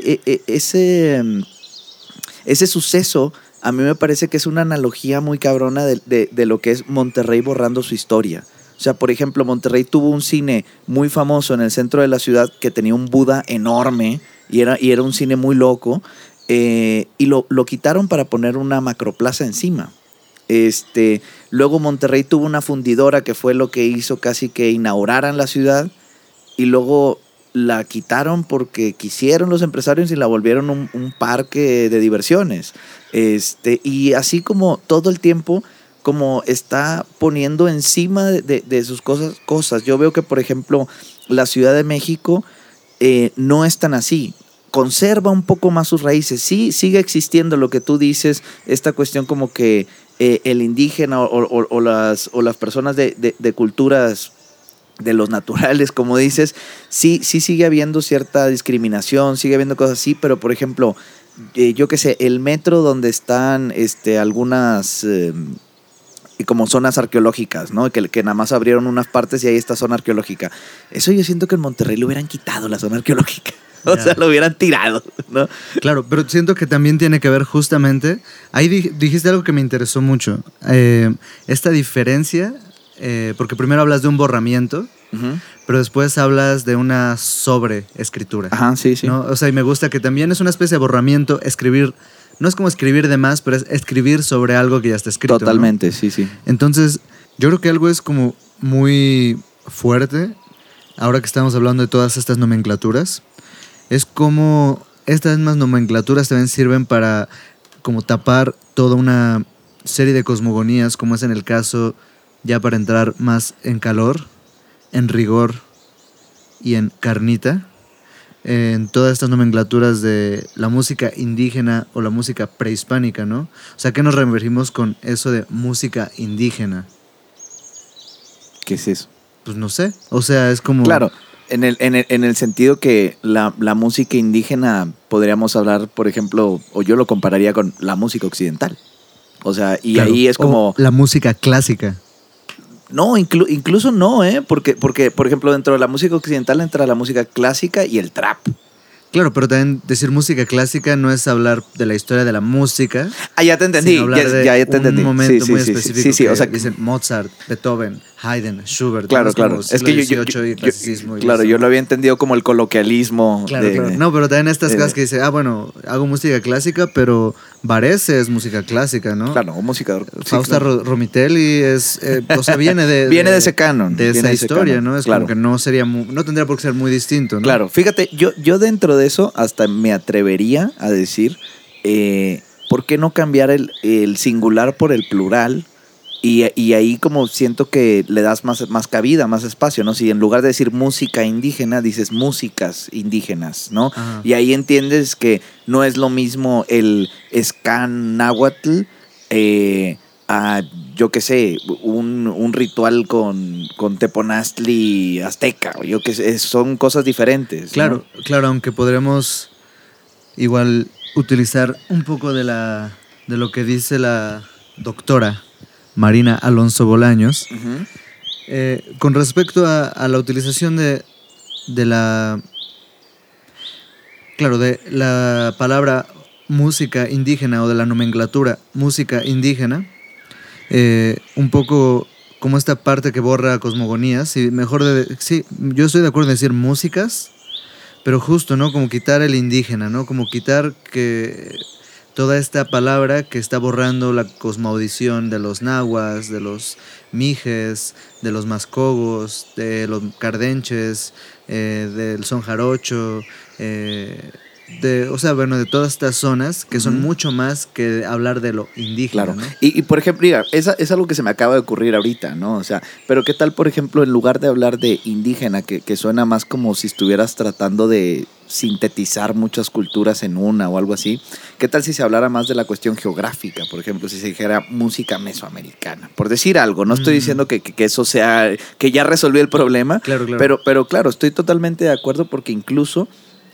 suceso a mí me parece que es una analogía muy cabrona de lo que es Monterrey borrando su historia. O sea, por ejemplo, Monterrey tuvo un cine muy famoso en el centro de la ciudad que tenía un Buda enorme y era un cine muy loco, y lo quitaron para poner una macroplaza encima. Luego Monterrey tuvo una fundidora que fue lo que hizo casi que inauguraran la ciudad, y luego la quitaron porque quisieron los empresarios y la volvieron un parque de diversiones. Y así como todo el tiempo, como está poniendo encima de sus cosas. Yo veo que, por ejemplo, la Ciudad de México no es tan así. Conserva un poco más sus raíces. Sí, sigue existiendo lo que tú dices, esta cuestión como que el indígena o las personas de culturas de los naturales, como dices, sí sigue habiendo cierta discriminación, sigue habiendo cosas así, pero por ejemplo, yo qué sé, el metro donde están algunas como zonas arqueológicas, ¿no? Que nada más abrieron unas partes y ahí está zona arqueológica. Eso yo siento que en Monterrey le hubieran quitado la zona arqueológica. O sea, lo hubieran tirado, ¿no? Claro, pero siento que también tiene que ver justamente, ahí dijiste algo que me interesó mucho, esta diferencia, porque primero hablas de un borramiento, pero después hablas de una sobreescritura. Ajá, sí. ¿No? O sea, y me gusta que también es una especie de borramiento, escribir, no es como escribir de más, pero es escribir sobre algo que ya está escrito. Totalmente, ¿no? Sí. Entonces, yo creo que algo es como muy fuerte, ahora que estamos hablando de todas estas nomenclaturas, es como estas mismas nomenclaturas también sirven para como tapar toda una serie de cosmogonías, como es en el caso, ya para entrar más en calor, en rigor y en carnita, en todas estas nomenclaturas de la música indígena o la música prehispánica, ¿no? O sea, ¿qué nos referimos con eso de música indígena? ¿Qué es eso? Pues no sé, o sea, es como... Claro. En el sentido que la música indígena podríamos hablar, por ejemplo, o yo lo compararía con la música occidental. O sea, y claro, ahí es como... la música clásica. No, incluso no, porque, por ejemplo, dentro de la música occidental entra la música clásica y el trap. Claro, pero también decir música clásica no es hablar de la historia de la música. Ah, ya te entendí. Ya te entendí. Un momento muy específico. Sí, o sea, dicen Mozart, Beethoven, Haydn, Schubert. Claro. Es que yo lo había entendido como el coloquialismo. Claro. No, pero también estas cosas que dice, bueno, hago música clásica, pero Varese es música clásica, ¿no? Claro, música. Fausta Romitelli es, o sea, viene de ese canon. De esa historia, ¿no? Es como que no tendría por qué ser muy distinto, ¿no? Claro, fíjate, yo dentro de eso hasta me atrevería a decir, ¿por qué no cambiar el singular por el plural? Y ahí como siento que le das más cabida, más espacio, ¿no? Si en lugar de decir música indígena, dices músicas indígenas, ¿no? Ajá. Y ahí entiendes que no es lo mismo el scan náhuatl a, yo qué sé, un ritual con teponaztli azteca, o yo qué sé, son cosas diferentes. Claro, ¿no? Claro, aunque podremos igual utilizar un poco de lo que dice la doctora Marina Alonso Bolaños, con respecto a la utilización de la palabra música indígena o de la nomenclatura música indígena, un poco como esta parte que borra cosmogonías, y sí, yo estoy de acuerdo en decir músicas, pero justo, ¿no? Como quitar el indígena, ¿no? Como quitar que toda esta palabra que está borrando la cosmovisión de los nahuas, de los mijes, de los mascogos, de los cardenches, del son jarocho, de todas estas zonas que son mucho más que hablar de lo indígena. Claro. ¿No? Y por ejemplo, mira, es algo que se me acaba de ocurrir ahorita, ¿no? O sea, pero ¿qué tal, por ejemplo, en lugar de hablar de indígena, que suena más como si estuvieras tratando de sintetizar muchas culturas en una o algo así? ¿Qué tal si se hablara más de la cuestión geográfica? Por ejemplo, si se dijera música mesoamericana, por decir algo. No estoy diciendo que eso sea, que ya resolvió el problema. Claro. Pero claro, estoy totalmente de acuerdo, porque incluso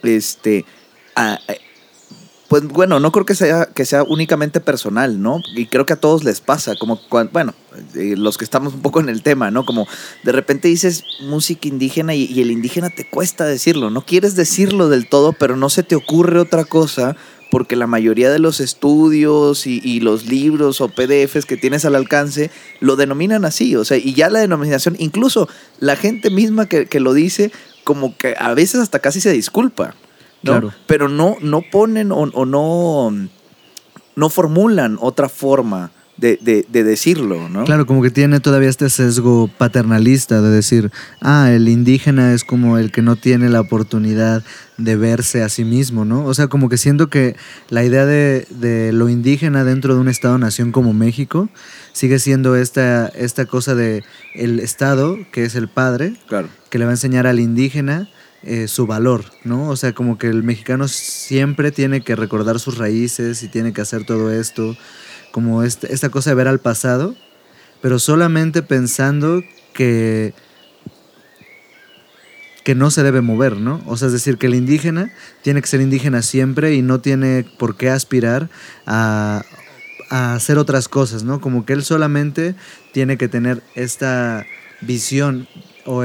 pues bueno, no creo que sea únicamente personal, ¿no? Y creo que a todos les pasa, como los que estamos un poco en el tema, ¿no? Como de repente dices música indígena y el indígena te cuesta decirlo, no quieres decirlo del todo, pero no se te ocurre otra cosa, porque la mayoría de los estudios y los libros o PDFs que tienes al alcance lo denominan así, o sea, y ya la denominación, incluso la gente misma que lo dice, como que a veces hasta casi se disculpa, ¿no? Claro. Pero no ponen o no formulan otra forma de decirlo, ¿no? Claro, como que tiene todavía este sesgo paternalista de decir, el indígena es como el que no tiene la oportunidad de verse a sí mismo, ¿no? O sea, como que siento que la idea de lo indígena dentro de un Estado-nación como México sigue siendo esta cosa de el Estado, que es el padre, Claro. que le va a enseñar al indígena su valor, ¿no? O sea, como que el mexicano siempre tiene que recordar sus raíces y tiene que hacer todo esto, como esta cosa de ver al pasado, pero solamente pensando que no se debe mover, ¿no? O sea, es decir, que el indígena tiene que ser indígena siempre y no tiene por qué aspirar a hacer otras cosas, ¿no? Como que él solamente tiene que tener esta visión o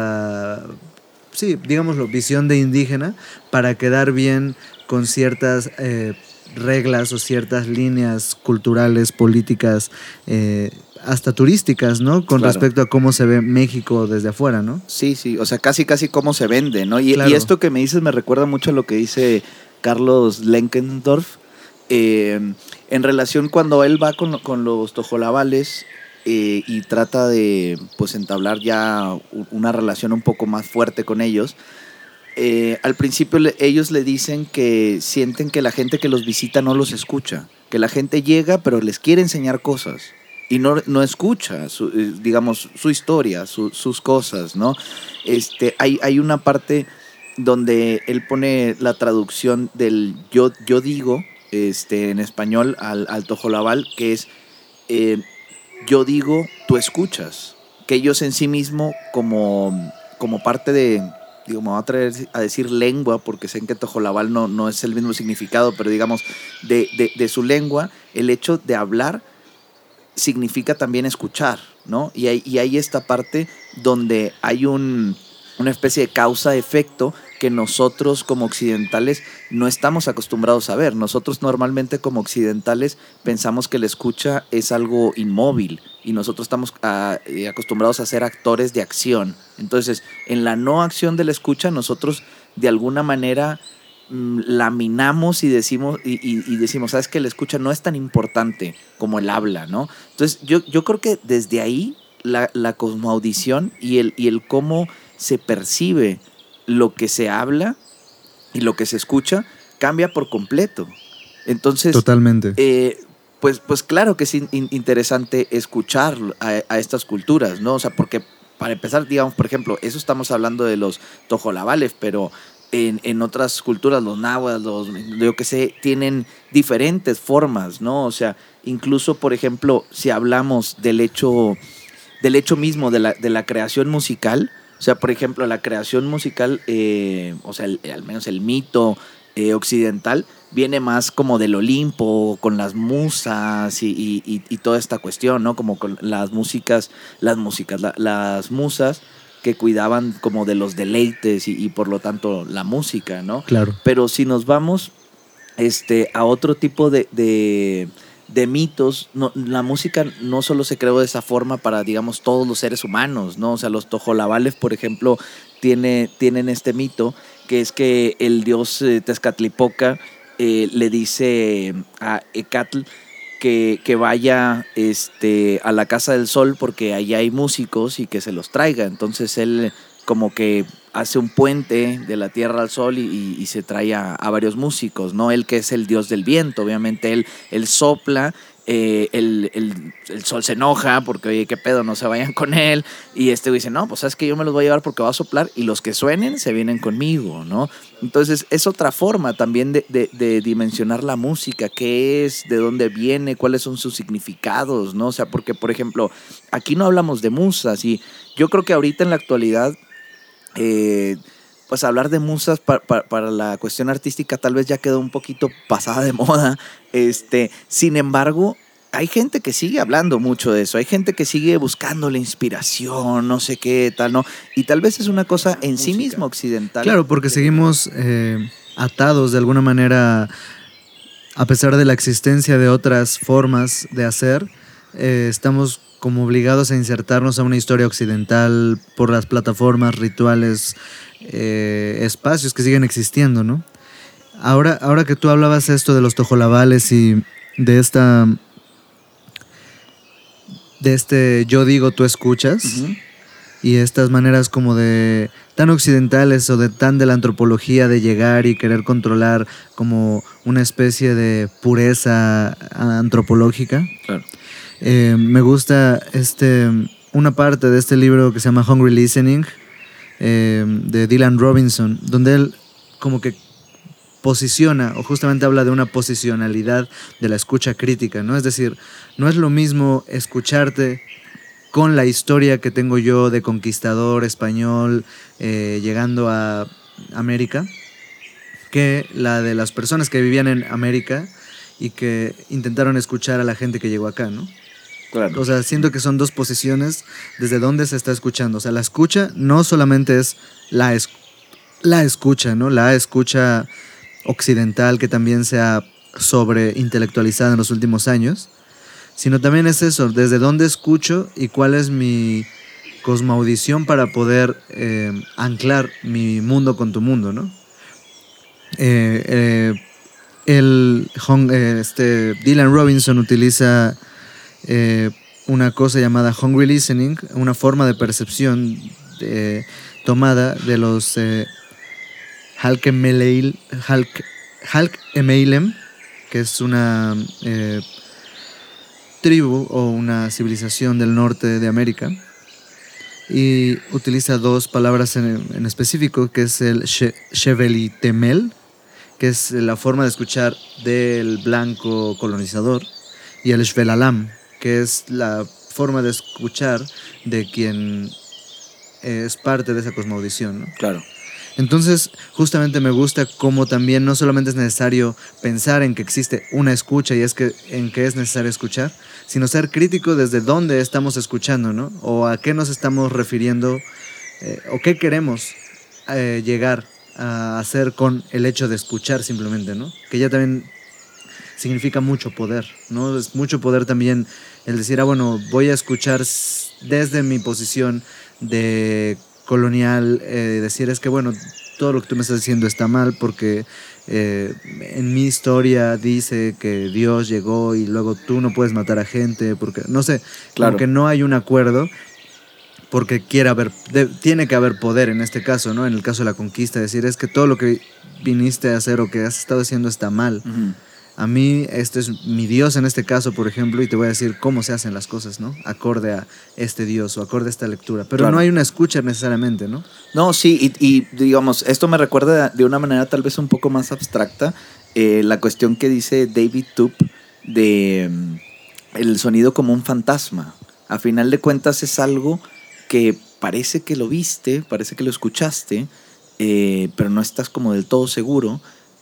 digámoslo, visión de indígena para quedar bien con ciertas reglas o ciertas líneas culturales, políticas, hasta turísticas, ¿no? Con respecto a cómo se ve México desde afuera, ¿no? Sí, o sea, casi cómo se vende, ¿no? Y esto que me dices me recuerda mucho a lo que dice Carlos Lenkendorf, en relación cuando él va con los tojolabales y trata de, pues, entablar ya una relación un poco más fuerte con ellos. Al principio ellos le dicen que sienten que la gente que los visita no los escucha, que la gente llega pero les quiere enseñar cosas y no escucha digamos su historia, sus cosas, ¿no? Hay una parte donde él pone la traducción del yo digo en español al tojolabal, que es yo digo, tú escuchas, que ellos en sí mismo como parte de, digo, me voy a atrever a decir lengua, porque sé que tojolabal no es el mismo significado, pero digamos, de su lengua, el hecho de hablar significa también escuchar, ¿no? Y hay esta parte donde hay una especie de causa-efecto que nosotros como occidentales no estamos acostumbrados a ver. Nosotros normalmente como occidentales pensamos que la escucha es algo inmóvil y nosotros estamos acostumbrados a ser actores de acción. Entonces, en la no acción de la escucha, nosotros de alguna manera laminamos y decimos, ¿sabes qué? La escucha no es tan importante como el habla, ¿no? Entonces, yo creo que desde ahí la cosmoaudición y el cómo se percibe lo que se habla y lo que se escucha cambia por completo. Entonces, totalmente. Pues claro que es interesante escuchar a estas culturas, ¿no? O sea, porque para empezar, digamos, por ejemplo, eso estamos hablando de los tojolabales, pero en otras culturas, los náhuatl, yo que sé, tienen diferentes formas, ¿no? O sea, incluso, por ejemplo, si hablamos del hecho mismo de la creación musical. O sea, por ejemplo, la creación musical, o sea, al menos el mito occidental, viene más como del Olimpo, con las musas y toda esta cuestión, ¿no? Como con las musas que cuidaban como de los deleites y por lo tanto la música, ¿no? Claro. Pero si nos vamos a otro tipo de mitos, la música no solo se creó de esa forma para, digamos, todos los seres humanos, ¿no? O sea, los tojolabales, por ejemplo, tienen este mito, que es que el dios Tezcatlipoca le dice a Ecatl que vaya a la Casa del Sol porque allá hay músicos y que se los traiga. Entonces él como que hace un puente de la tierra al sol y se trae a varios músicos, ¿no? Él que es el dios del viento, obviamente él sopla, el sol se enoja porque, oye, qué pedo, no se vayan con él, y dice, no, pues sabes que yo me los voy a llevar porque va a soplar y los que suenen se vienen conmigo, ¿no? Entonces es otra forma también de dimensionar la música, qué es, de dónde viene, cuáles son sus significados, ¿no? O sea, porque, por ejemplo, aquí no hablamos de musas y yo creo que ahorita en la actualidad pues hablar de musas para la cuestión artística tal vez ya quedó un poquito pasada de moda. Sin embargo, hay gente que sigue hablando mucho de eso, hay gente que sigue buscando la inspiración, no sé qué, tal, ¿no? Y tal vez es una cosa en sí misma occidental. Claro, porque seguimos atados de alguna manera, a pesar de la existencia de otras formas de hacer, estamos como obligados a insertarnos a una historia occidental por las plataformas, rituales, espacios que siguen existiendo, ¿no? Ahora que tú hablabas esto de los tojolabales y de esta de este yo digo, tú escuchas, y estas maneras como de tan occidentales o de tan de la antropología de llegar y querer controlar como una especie de pureza antropológica. Claro. Me gusta una parte de este libro que se llama Hungry Listening, de Dylan Robinson, donde él como que posiciona o justamente habla de una posicionalidad de la escucha crítica, ¿no? Es decir, no es lo mismo escucharte con la historia que tengo yo de conquistador español llegando a América, que la de las personas que vivían en América y que intentaron escuchar a la gente que llegó acá, ¿no? Claro. O sea, siento que son dos posiciones desde donde se está escuchando. O sea, la escucha no solamente es la escucha, ¿no? La escucha occidental que también se ha sobreintelectualizado en los últimos años, sino también es eso, desde dónde escucho y cuál es mi cosmoaudición para poder anclar mi mundo con tu mundo, ¿no? Dylan Robinson utiliza una cosa llamada hungry listening, una forma de percepción tomada de los Halk-Emeilem, que es una tribu o una civilización del norte de América, y utiliza dos palabras en específico, que es el Shevelitemel, que es la forma de escuchar del blanco colonizador, y el Shvelalam, que es la forma de escuchar de quien es parte de esa cosmovisión, ¿no? Claro. Entonces, justamente me gusta cómo también no solamente es necesario pensar en que existe una escucha y en que es necesario escuchar, sino ser crítico desde dónde estamos escuchando, ¿no? O a qué nos estamos refiriendo, o qué queremos llegar a hacer con el hecho de escuchar simplemente, ¿no? Que ya también significa mucho poder, ¿no? Es mucho poder también el decir, bueno, voy a escuchar desde mi posición de colonial, decir es que bueno, todo lo que tú me estás diciendo está mal porque en mi historia dice que Dios llegó y luego tú no puedes matar a gente porque, no sé, claro, como que no hay un acuerdo porque tiene que haber poder en este caso, ¿no? En el caso de la conquista, decir es que todo lo que viniste a hacer o que has estado haciendo está mal. A mí, este es mi Dios en este caso, por ejemplo, y te voy a decir cómo se hacen las cosas, ¿no? Acorde a este Dios o acorde a esta lectura. Pero claro, no hay una escucha necesariamente, ¿no? No, sí, y digamos, esto me recuerda de una manera tal vez un poco más abstracta la cuestión que dice David Tup de el sonido como un fantasma. A final de cuentas es algo que parece que lo viste, parece que lo escuchaste, pero no estás como del todo seguro.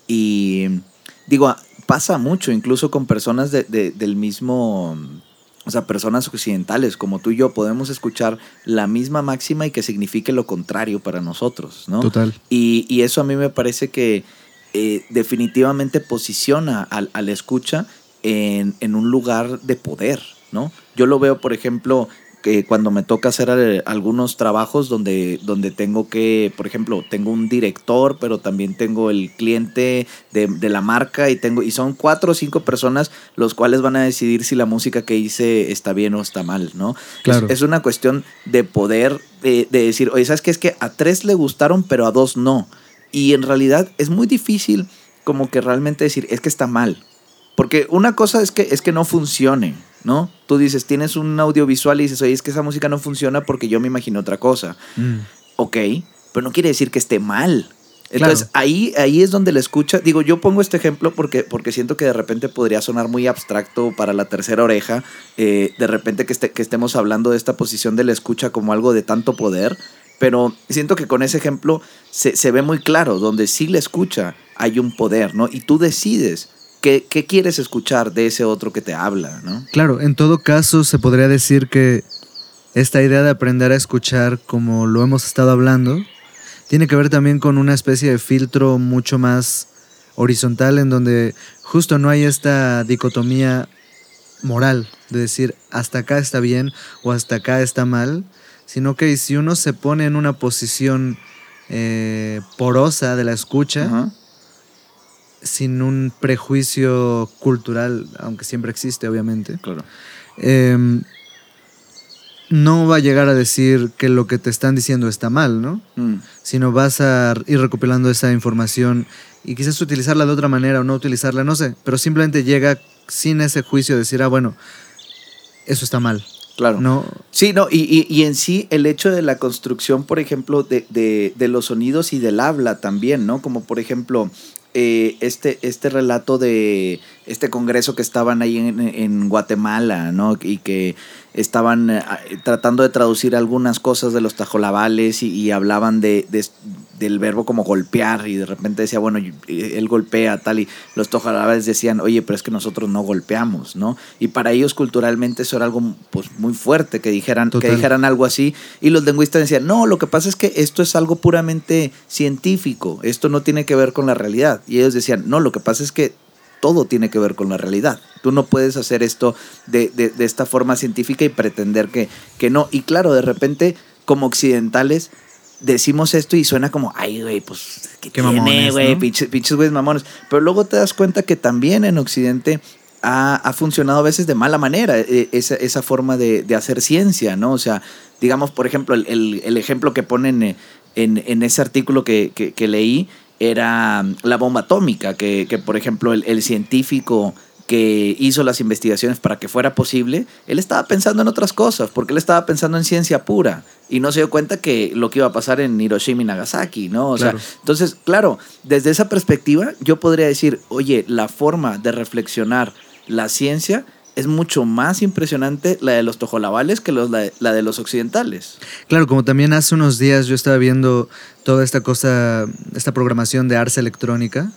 Y digo, pasa mucho incluso con personas del mismo, o sea, personas occidentales como tú y yo, podemos escuchar la misma máxima y que signifique lo contrario para nosotros, ¿no? Total. Y eso a mí me parece que definitivamente posiciona al escucha en un lugar de poder, ¿no? Yo lo veo, por ejemplo, que cuando me toca hacer algunos trabajos donde tengo que, por ejemplo, tengo un director, pero también tengo el cliente de la marca y son 4 o 5 personas los cuales van a decidir si la música que hice está bien o está mal, ¿no? Claro. Es una cuestión de poder, de decir, oye, ¿sabes qué? Es que a 3 le gustaron, pero a 2 no. Y en realidad es muy difícil como que realmente decir, es que está mal. Porque una cosa es que no funcione, ¿no? Tú dices, tienes un audiovisual y dices, oye, es que esa música no funciona porque yo me imagino otra cosa. Ok, pero no quiere decir que esté mal. Entonces, claro, ahí es donde la escucha. Digo, yo pongo este ejemplo porque siento que de repente podría sonar muy abstracto para la tercera oreja. De repente que estemos hablando de esta posición de la escucha como algo de tanto poder. Pero siento que con ese ejemplo se ve muy claro, donde sí la escucha hay un poder, ¿no? Y tú decides ¿Qué quieres escuchar de ese otro que te habla, ¿no? Claro, en todo caso se podría decir que esta idea de aprender a escuchar, como lo hemos estado hablando, tiene que ver también con una especie de filtro mucho más horizontal en donde justo no hay esta dicotomía moral de decir hasta acá está bien o hasta acá está mal, sino que si uno se pone en una posición porosa de la escucha, uh-huh, sin un prejuicio cultural, aunque siempre existe, obviamente. Claro. no va a llegar a decir que lo que te están diciendo está mal, ¿no? Sino vas a ir recopilando esa información y quizás utilizarla de otra manera o no utilizarla, no sé, pero simplemente llega sin ese juicio de decir, bueno, eso está mal. Claro. No. Sí, no, y en sí el hecho de la construcción, por ejemplo, de los sonidos y del habla también, ¿no? Como por ejemplo, este relato de este congreso que estaban ahí en Guatemala, ¿no? Y que estaban tratando de traducir algunas cosas de los tajolabales y hablaban del verbo como golpear, y de repente decía, bueno, él golpea tal, y los tajolabales decían, oye, pero es que nosotros no golpeamos, ¿no? Y para ellos culturalmente eso era algo pues muy fuerte, que dijeran algo así, y los lingüistas decían, no, lo que pasa es que esto es algo puramente científico, esto no tiene que ver con la realidad, y ellos decían, no, lo que pasa es que todo tiene que ver con la realidad. Tú no puedes hacer esto de esta forma científica y pretender que no. Y claro, de repente, como occidentales, decimos esto y suena como, ay, güey, pues, ¿qué tiene, mamones, güey? ¿no? Pinches güeyes mamones. Pero luego te das cuenta que también en Occidente ha funcionado a veces de mala manera esa forma de hacer ciencia, ¿no? O sea, digamos, por ejemplo, el ejemplo que ponen en ese artículo que leí, era la bomba atómica, que por ejemplo el científico que hizo las investigaciones para que fuera posible, él estaba pensando en otras cosas, porque él estaba pensando en ciencia pura y no se dio cuenta que lo que iba a pasar en Hiroshima y Nagasaki, ¿no? O sea, entonces, claro, desde esa perspectiva yo podría decir, oye, la forma de reflexionar la ciencia es mucho más impresionante la de los tojolabales que la de los occidentales. Claro, como también hace unos días yo estaba viendo toda esta programación de Ars Electrónica,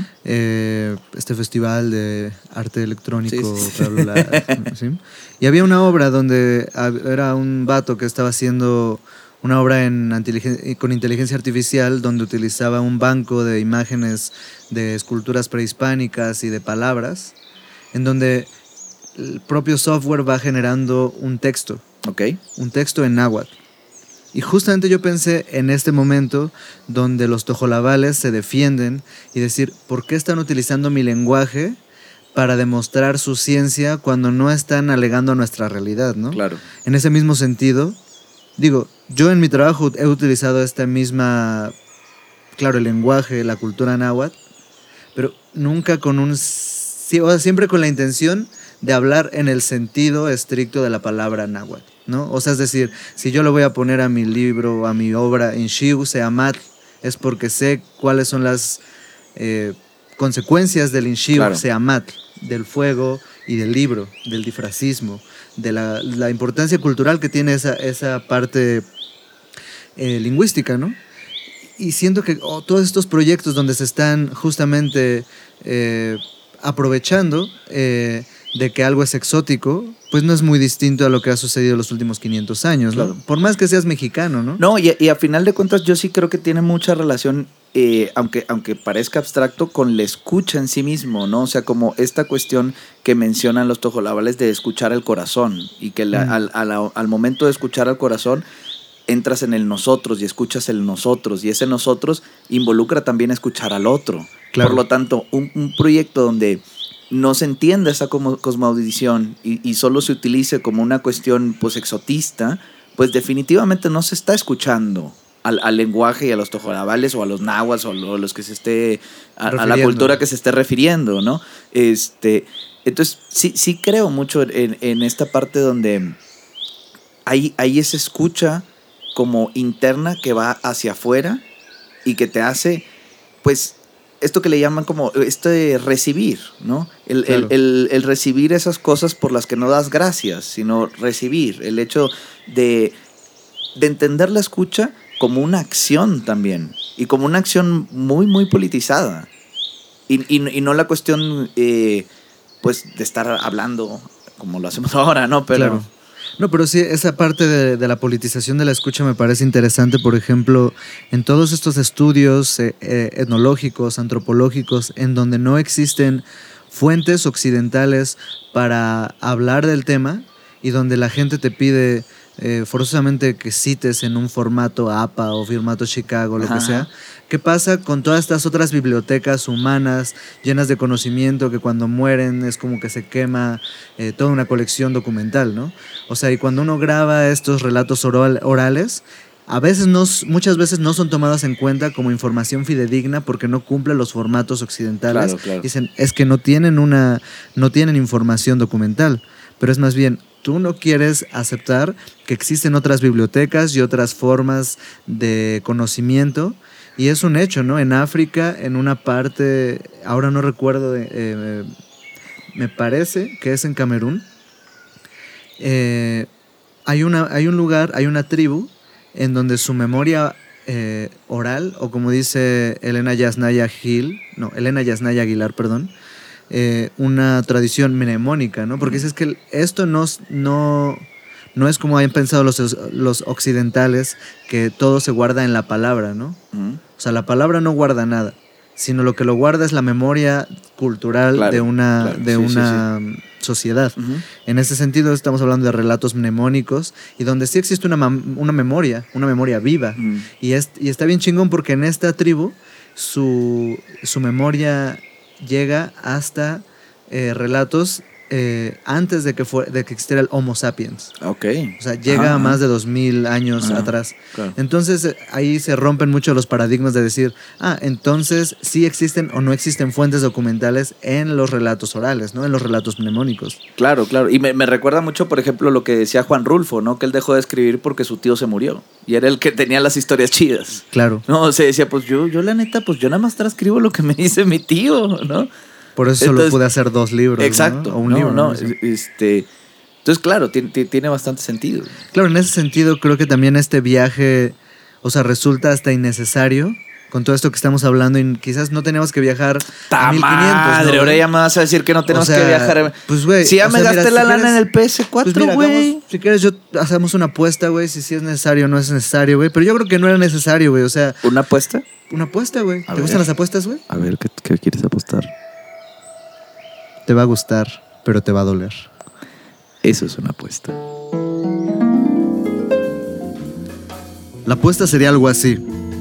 este festival de arte electrónico, sí. bla, bla, bla, ¿sí? Y había una obra donde era un vato que estaba haciendo una obra con inteligencia artificial, donde utilizaba un banco de imágenes de esculturas prehispánicas y de palabras, en donde el propio software va generando un texto. Okay. Un texto en náhuatl. Y justamente yo pensé en este momento donde los tojolabales se defienden y decir, ¿por qué están utilizando mi lenguaje para demostrar su ciencia cuando no están alegando nuestra realidad, ¿no? Claro. En ese mismo sentido, digo, yo en mi trabajo he utilizado esta misma, claro, el lenguaje, la cultura náhuatl, pero nunca siempre con la intención de hablar en el sentido estricto de la palabra náhuatl, ¿no? O sea, es decir, si yo le voy a poner a mi libro, a mi obra, en Xiu Seamatl, es porque sé cuáles son las consecuencias del Inshiu Seamatl, del fuego y del libro, del difracismo, de la importancia cultural que tiene esa parte lingüística, ¿no? Y siento que todos estos proyectos donde se están justamente aprovechando de que algo es exótico, pues no es muy distinto a lo que ha sucedido en los últimos 500 años, ¿no? Por más que seas mexicano, ¿no? No, y a final de cuentas yo sí creo que tiene mucha relación, aunque parezca abstracto, con la escucha en sí mismo, ¿no? O sea, como esta cuestión que mencionan los tojolabales de escuchar el corazón, y que al momento de escuchar al corazón entras en el nosotros y escuchas el nosotros, y ese nosotros involucra también escuchar al otro. Claro. Por lo tanto, un proyecto donde no se entienda esa cosmovisión y solo se utilice como una cuestión pues exotista, pues definitivamente no se está escuchando al lenguaje y a los tojolabales o a los náhuatl o a los que se esté a la cultura que se esté refiriendo, ¿no? Entonces sí creo mucho en esta parte donde hay esa escucha como interna que va hacia afuera y que te hace pues esto que le llaman como recibir, ¿no? El recibir esas cosas por las que no das gracias, sino recibir. El hecho de entender la escucha como una acción también. Y como una acción muy, muy politizada. Y no la cuestión, pues, de estar hablando como lo hacemos ahora, ¿no? Pero... Claro. No, pero sí, esa parte de la politización de la escucha me parece interesante. Por ejemplo, en todos estos estudios etnológicos, antropológicos, en donde no existen fuentes occidentales para hablar del tema y donde la gente te pide forzosamente que cites en un formato APA o formato Chicago, lo que sea, ¿qué pasa con todas estas otras bibliotecas humanas llenas de conocimiento que cuando mueren es como que se quema toda una colección documental, ¿no? O sea, y cuando uno graba estos relatos orales, a veces muchas veces no son tomadas en cuenta como información fidedigna porque no cumplen los formatos occidentales. Claro. Dicen, es que no tienen información documental, pero es más bien, tú no quieres aceptar que existen otras bibliotecas y otras formas de conocimiento, y es un hecho, ¿no? En África, en una parte, ahora no recuerdo, me parece que es en Camerún, hay un lugar, hay una tribu en donde su memoria oral, o como dice Elena Yasnaya Aguilar, perdón, una tradición mnemónica, ¿no? Porque es que esto no es como han pensado los occidentales, que todo se guarda en la palabra, ¿no? O sea, la palabra no guarda nada, sino lo que lo guarda es la memoria cultural de una sociedad. En ese sentido estamos hablando de relatos mnemónicos, y donde sí existe una memoria viva. Y está bien chingón porque en esta tribu su memoria llega hasta relatos antes de que existiera el Homo sapiens. Ok. O sea, llega a más de 2000 años atrás. Claro. Entonces ahí se rompen mucho los paradigmas de decir, entonces sí existen o no existen fuentes documentales en los relatos orales, ¿no? En los relatos mnemónicos. Claro. Y me recuerda mucho, por ejemplo, lo que decía Juan Rulfo, ¿no? Que él dejó de escribir porque su tío se murió. Y era el que tenía las historias chidas. Claro. No, se decía, pues yo la neta, pues yo nada más transcribo lo que me dice mi tío, ¿no? Por eso solo pude hacer 2 libros. Exacto. ¿no? O un libro. ¿no? Entonces, claro, tiene bastante sentido. Claro, en ese sentido creo que también este viaje, o sea, resulta hasta innecesario con todo esto que estamos hablando, y quizás no tenemos que viajar a 1500. Madre, ¿no? Ahora ya me vas a decir que no tenemos que viajar. Pues, güey. Si ya me gasté la lana en el PS4, güey. Si quieres, hacemos una apuesta, güey, si es necesario o no es necesario, güey. Pero yo creo que no era necesario, güey. O sea. ¿Una apuesta? Una apuesta, güey. ¿Te gustan las apuestas, güey? A ver, ¿qué quieres apostar? Te va a gustar, pero te va a doler. Eso es una apuesta. La apuesta sería algo así: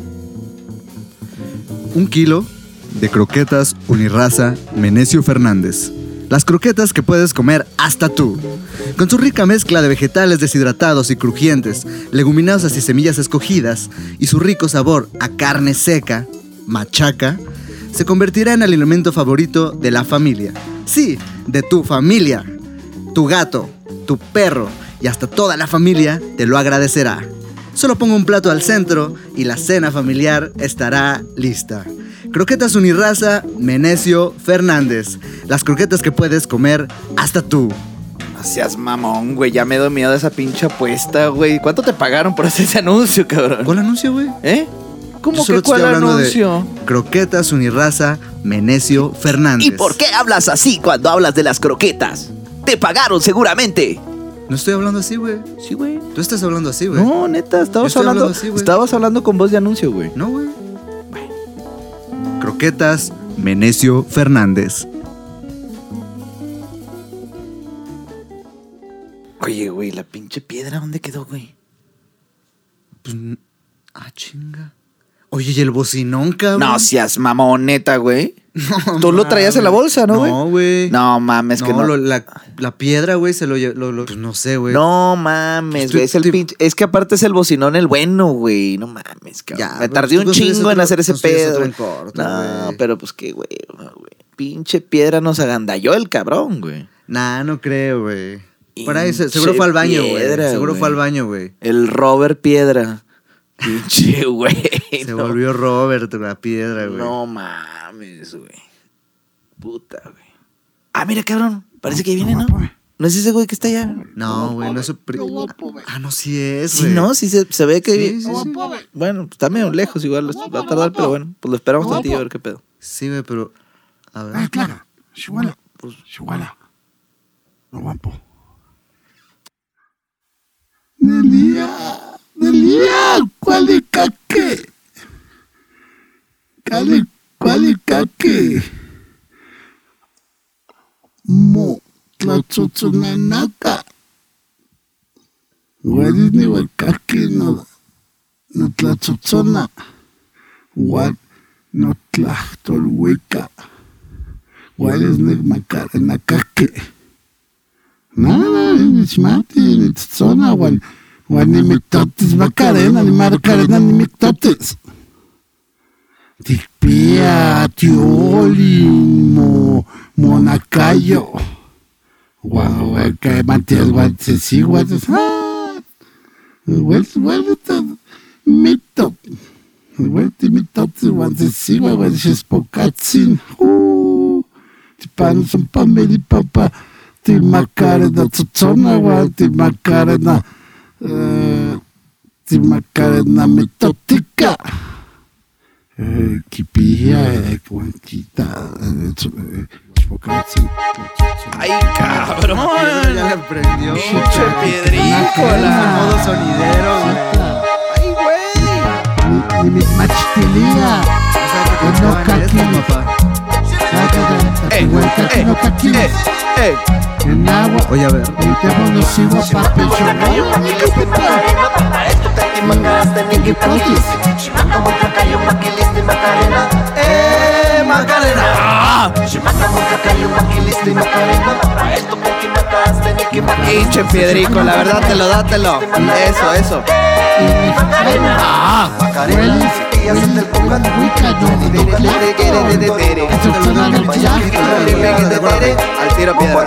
1 kilo de croquetas Unirraza Menecio Fernández. Las croquetas que puedes comer hasta tú. Con su rica mezcla de vegetales deshidratados y crujientes, leguminosas y semillas escogidas, y su rico sabor a carne seca, machaca, se convertirá en el alimento favorito de la familia. Sí, de tu familia. Tu gato, tu perro y hasta toda la familia te lo agradecerá. Solo pongo un plato al centro y la cena familiar estará lista. Croquetas Unirraza Menecio Fernández. Las croquetas que puedes comer hasta tú. No seas mamón, güey. Ya me doy miedo de esa pinche apuesta, güey. ¿Cuánto te pagaron por hacer ese anuncio, cabrón? ¿Cuál anuncio, güey? ¿Cómo que cuál anuncio? Croquetas Unirraza Menecio Fernández. ¿Y por qué hablas así cuando hablas de las croquetas? Te pagaron seguramente. No estoy hablando así, güey. Sí, güey. Tú estás hablando así, güey. No, neta, estabas hablando con voz de anuncio, güey. No, güey. Croquetas Menecio Fernández. Oye, güey, la pinche piedra, ¿dónde quedó, güey? Pues, chinga. Oye, ¿y el bocinón, cabrón? No seas mamoneta, güey. No, Tú lo traías en la bolsa, ¿no, güey? No, güey. No mames, que no. La piedra, güey, se lo pues no sé, güey. No mames, güey. Es que aparte es el bocinón el bueno, güey. No mames, cabrón. Me tardé un chingo en hacer ese pedo. No, pero pues qué, güey. Pinche piedra nos agandalló el cabrón, güey. Nah, no creo, güey. Por ahí seguro fue al baño, güey. Seguro fue al baño, güey. El Robert Piedra. Pinche, güey. Se volvió Robert la piedra, güey. No mames, güey. Puta, güey. Mira, cabrón. Parece que viene, ¿no? ¿No es ese güey que está allá? No, güey, no es su no, sí es, güey. Sí, no, sí se ve que... Sí. Bueno, está medio lejos, igual va a tardar, pero bueno, pues lo esperamos tantillo a ver qué pedo. Sí, güey, pero... A ver. Claro. Chihuahua. Pues, Chihuahua. No, guapo. Delia, ¿cuál es caque? ¿Cuál es caque? Mo, tlachotzonanaka. Guadini, caque, no tlachotzona. Juan no tlachtolhuica. Juan es Macarena caque. Nada, ni chmati, ni tzona, Juan ni mitotis Macarena, ni Macarena, ni mitotis. Tikpia, tioli, monacayo. Juan, que mantiene Juan, se sigue, Juan, mito. Ti mitotis, Juan, se sigue, Juan, se spokatzin. Ti panu son pameli, papa. Ti Macarena, tzotzona, Juan, ti Macarena mitotica. Kipia, Juanquita, Ay, cabrón. Ya le prendió. Pinche piedrícola. Modo sonidero, güey. Ay, güey. Ni mi machtilía. No caquín, papá. No caquín. En agua. Oye, a ver. Metémonos sigo a papi. Pinche piedrico, la verdad, dátelo. Eso. Al tiro piedra.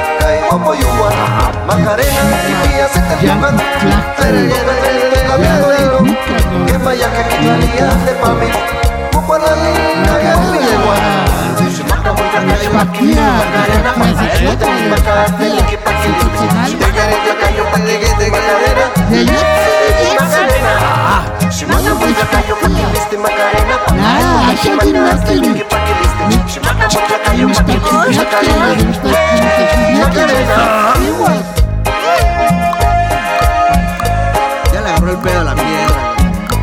Ya le agarró el pedo a la piedra.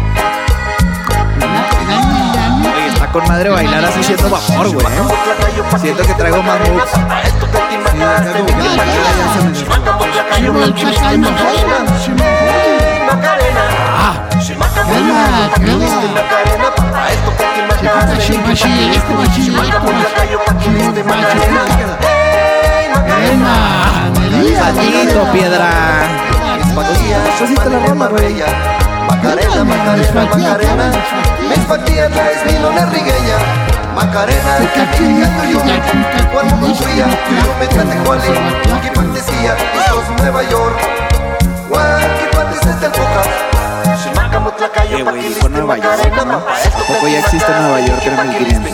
Oye, está con madre bailar así siendo vapor, güey. Siento que traigo más moves. Salito, piedra. Pusiste la rola, güey. Macarena, mis patillas traes vino la rigueña. Macarena, cuando no fría, yo me trate cual que fantasía, estos Nueva York. Que pates desde el boca. Güey, dijo Nueva York, ¿no? Poco ya existe Nueva York en 1500.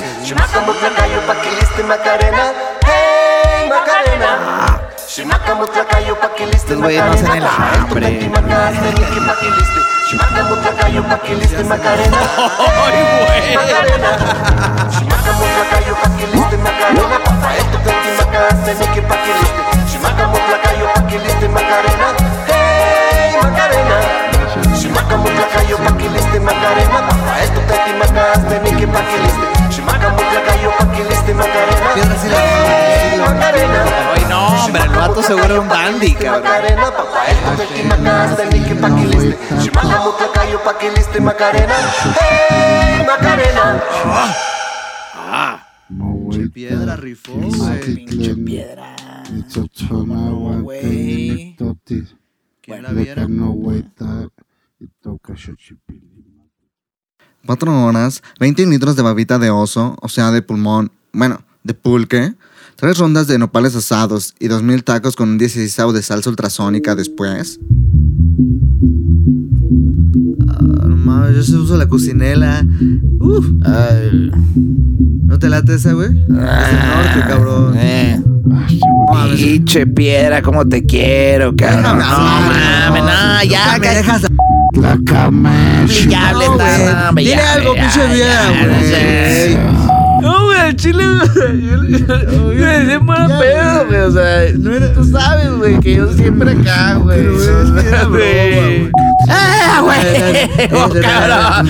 Estos güeyes no hacen el hambre. Ay, no, hombre, el vato seguro era un dandy, cabrón. Piedra rifó, güey. Pinche piedra. Güey. ¿Quién la viera? 4 horas, 20 litros de babita de oso, o sea, de pulmón, bueno, de pulque, 3 rondas de nopales asados y 2000 tacos con un 16avo de salsa ultrasónica después. No mames, yo se uso la cocinela. ¿No te late esa, güey? Es el norte, cabrón. Pinche piedra, cómo te quiero, cabrón. No mames, no, ya me dejas. La cama. Ya hables nada, hombre. Dile algo, pinche vieja, güey. No, güey, al chile, güey. Me decía mala pedo, güey. O sea, tú sabes, güey, que yo siempre acá, güey. Pero es que era broma, güey. Güey. Oh, cabrón.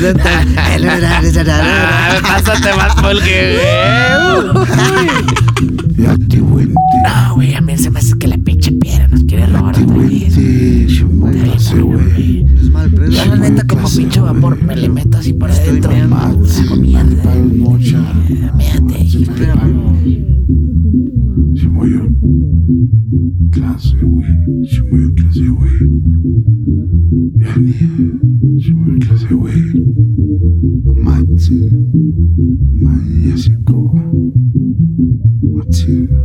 Pásate más porque, güey. Ya te cuente. No, güey, a mí se me hace que la pinche piedra nos quiere robar. Sí, no sé, güey. Es mal preso. Yo, la neta, como pinche vapor, me le meto así por adentro. Méate. Se murió clase, güey. Se murió clase, güey. Yani, se murió clase, güey. Matzi. Maniasico. Matzi.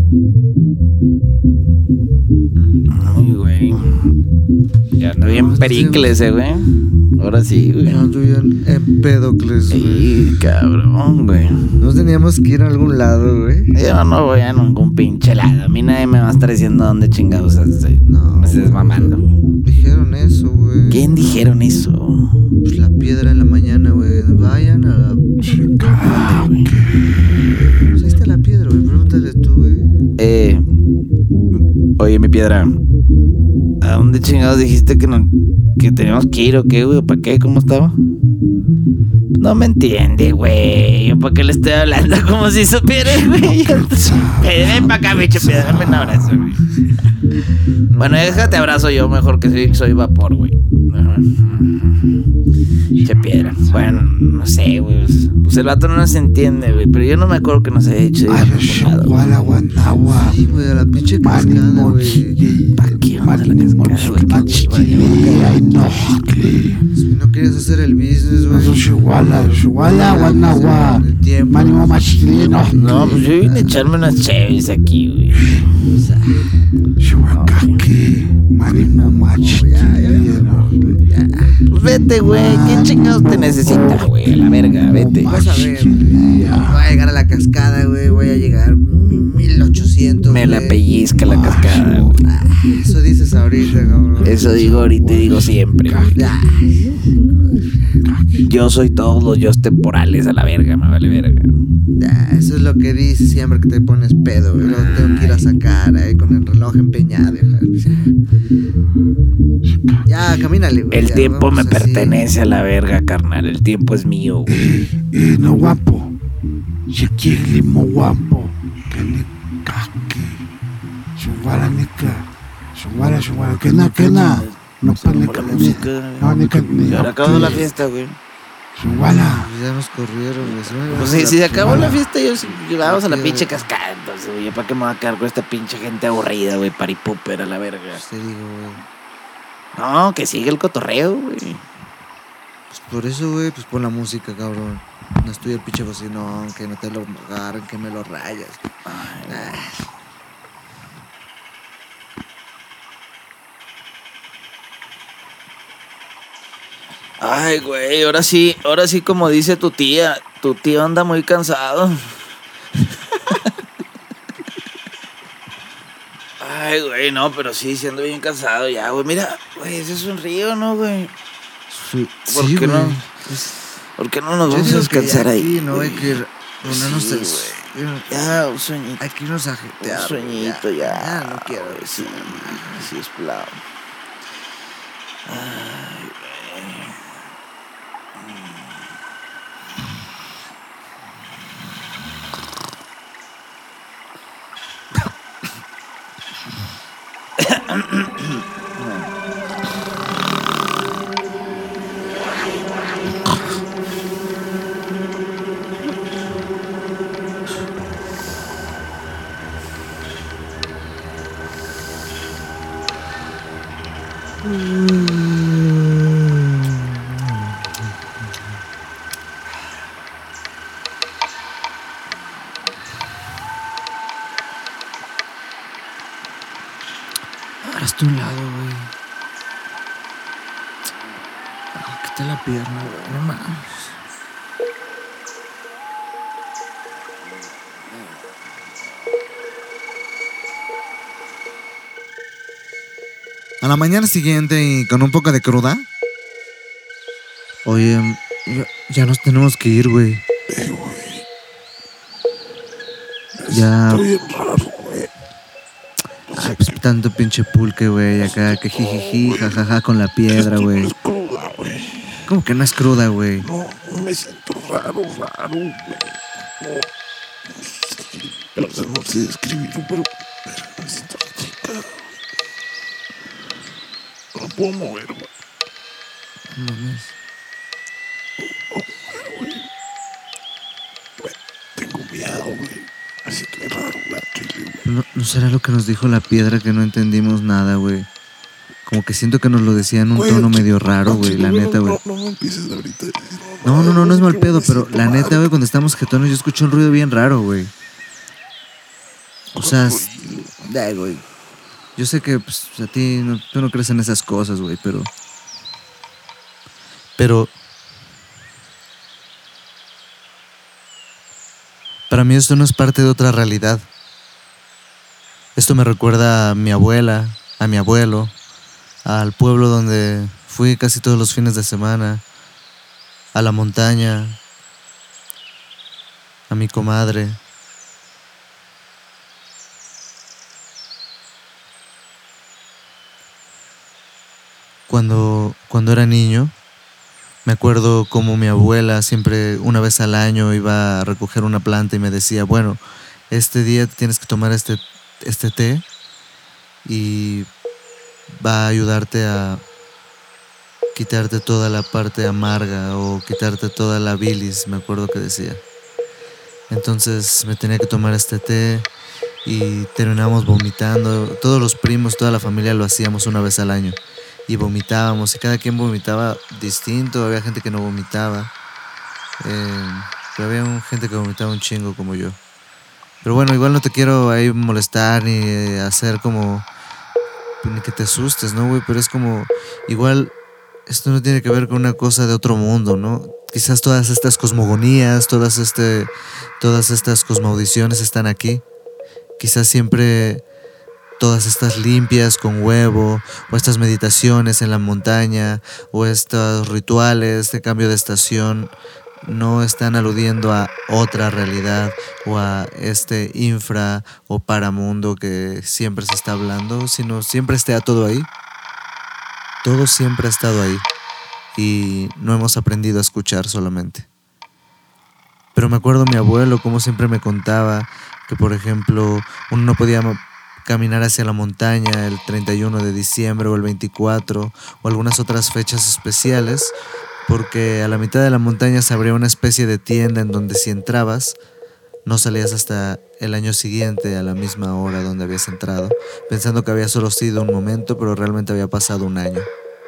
Ay, güey. Ya ando bien pericles, güey. Ahora sí, güey. No, tú bien Empédocles, güey. Sí, cabrón, güey. Nos teníamos que ir a algún lado, güey. Yo no voy a ningún pinche lado. A mí nadie me va a estar diciendo dónde chingados estoy. No, me estés mamando. Dijeron eso, güey. ¿Quién dijeron eso? Pues la piedra en la mañana, güey. Vayan a la... Pues ahí está la piedra, güey. Pregúntale tú, güey. Oye, mi piedra. ¿A dónde chingados dijiste que teníamos que ir o qué, güey? ¿Para qué? ¿Cómo estaba? No me entiende, güey. ¿Yo para qué le estoy hablando como si supiera, güey? Ven para acá, bicho piedra. Dame un abrazo, güey. Bueno, déjate abrazo yo mejor que soy vapor, güey. Che piedra. Bueno, no sé, güey. Pues el vato no se entiende, güey. Pero yo no me acuerdo que nos haya dicho. Sí, güey, a la pinche cascada, güey. ¿Para qué vamos a la cascada, güey? Si no querías hacer el business, güey. No, pues yo vine a echarme unas cheves aquí, güey. Pues vete, güey. ¿Quién chingados te necesita, güey? A la verga, vete. Vas a ver. Voy a llegar a la cascada, güey. Voy a llegar 1800. Me la pellizca la cascada, güey. Eso dices ahorita, cabrón. Eso digo ahorita y digo siempre, güey. Yo soy todos los yo temporales a la verga, me vale verga. Eso es lo que dices siempre que te pones pedo, güey. Luego tengo que ir a sacar con el reloj empeñado. Ya, camínale, güey. El tiempo me pertenece a la verga, carnal. El tiempo es mío, güey. No guapo. Shekili mo guapo. Kenikaki. Shugara nika. Shugara. Kena. No panica. No, ni. Ahora acabó la fiesta, güey. Shugara. Ya nos corrieron, güey. Pues si se acabó la fiesta, vamos a la pinche cascada. Entonces, güey, ¿para qué me voy a quedar con esta pinche gente aburrida, güey? Paripúper a la verga. Te digo, güey. No, que sigue el cotorreo, güey. Pues por eso, güey, pues pon la música, cabrón. No estoy el pinche bocinón, que no te lo agarren, que me lo rayas. Ay, güey, ahora sí, como dice tu tío anda muy cansado. Ay, güey, no, pero sí, siendo bien cansado ya, güey. Mira, güey, ese es un río, ¿no, güey? ¿Por qué no? ¿Por qué no nos vamos a descansar ahí? No hay que ponernos sí, güey. Ya, un sueñito. Hay que irnos a jetear. Un sueñito, ya. Ya no quiero. Güey, sí, es plao. Ay, güey. Agarraste un lado, güey. Quita la pierna, güey. No mames. A la mañana siguiente y con un poco de cruda. Oye, ya nos tenemos que ir, güey. Güey. Ya. Estoy bien raro, güey. Ay, pues tanto pinche pulque, güey. Acá que jijiji, jajaja con la piedra, güey. No es cruda, güey. ¿Cómo que no es cruda, güey? No me siento raro, güey. No sé describirlo, pero me siento chica. No puedo mover, güey. No mames. güey. Tengo miedo, güey. Así estoy raro, güey. Chile, güey. ¿No será lo que nos dijo la piedra que no entendimos nada, güey? Como que siento que nos lo decía en un tono medio raro, güey, la neta, güey. No me empieces ahorita. No es mal pedo, pero la neta, güey, cuando estábamos jetones yo escuché un ruido bien raro, güey. O sea, güey. Yo sé que pues, a ti tú no crees en esas cosas, güey, pero para mí esto no es parte de otra realidad. Esto me recuerda a mi abuela, a mi abuelo, al pueblo donde fui casi todos los fines de semana, a la montaña, a mi comadre. Cuando era niño, me acuerdo como mi abuela siempre una vez al año iba a recoger una planta y me decía, bueno, este día tienes que tomar este té y va a ayudarte a quitarte toda la parte amarga o quitarte toda la bilis, me acuerdo que decía. Entonces me tenía que tomar este té y terminamos vomitando. Todos los primos, toda la familia lo hacíamos una vez al año y vomitábamos y cada quien vomitaba distinto. Había gente que no vomitaba, pero había gente que vomitaba un chingo como yo. Pero bueno, igual no te quiero ahí molestar ni hacer como ni que te asustes, ¿no, güey? Pero es como, igual, esto no tiene que ver con una cosa de otro mundo, ¿no? Quizás todas estas cosmogonías, todas estas cosmaudiciones están aquí. Quizás siempre todas estas limpias con huevo, o estas meditaciones en la montaña, o estos rituales de cambio de estación, no están aludiendo a otra realidad o a este infra o paramundo que siempre se está hablando, sino siempre está todo ahí. Todo siempre ha estado ahí y no hemos aprendido a escuchar solamente. Pero me acuerdo mi abuelo como siempre me contaba que, por ejemplo, uno no podía caminar hacia la montaña el 31 de diciembre o el 24 o algunas otras fechas especiales, porque a la mitad de la montaña se abría una especie de tienda en donde si entrabas, no salías hasta el año siguiente a la misma hora donde habías entrado, pensando que había solo sido un momento, pero realmente había pasado un año.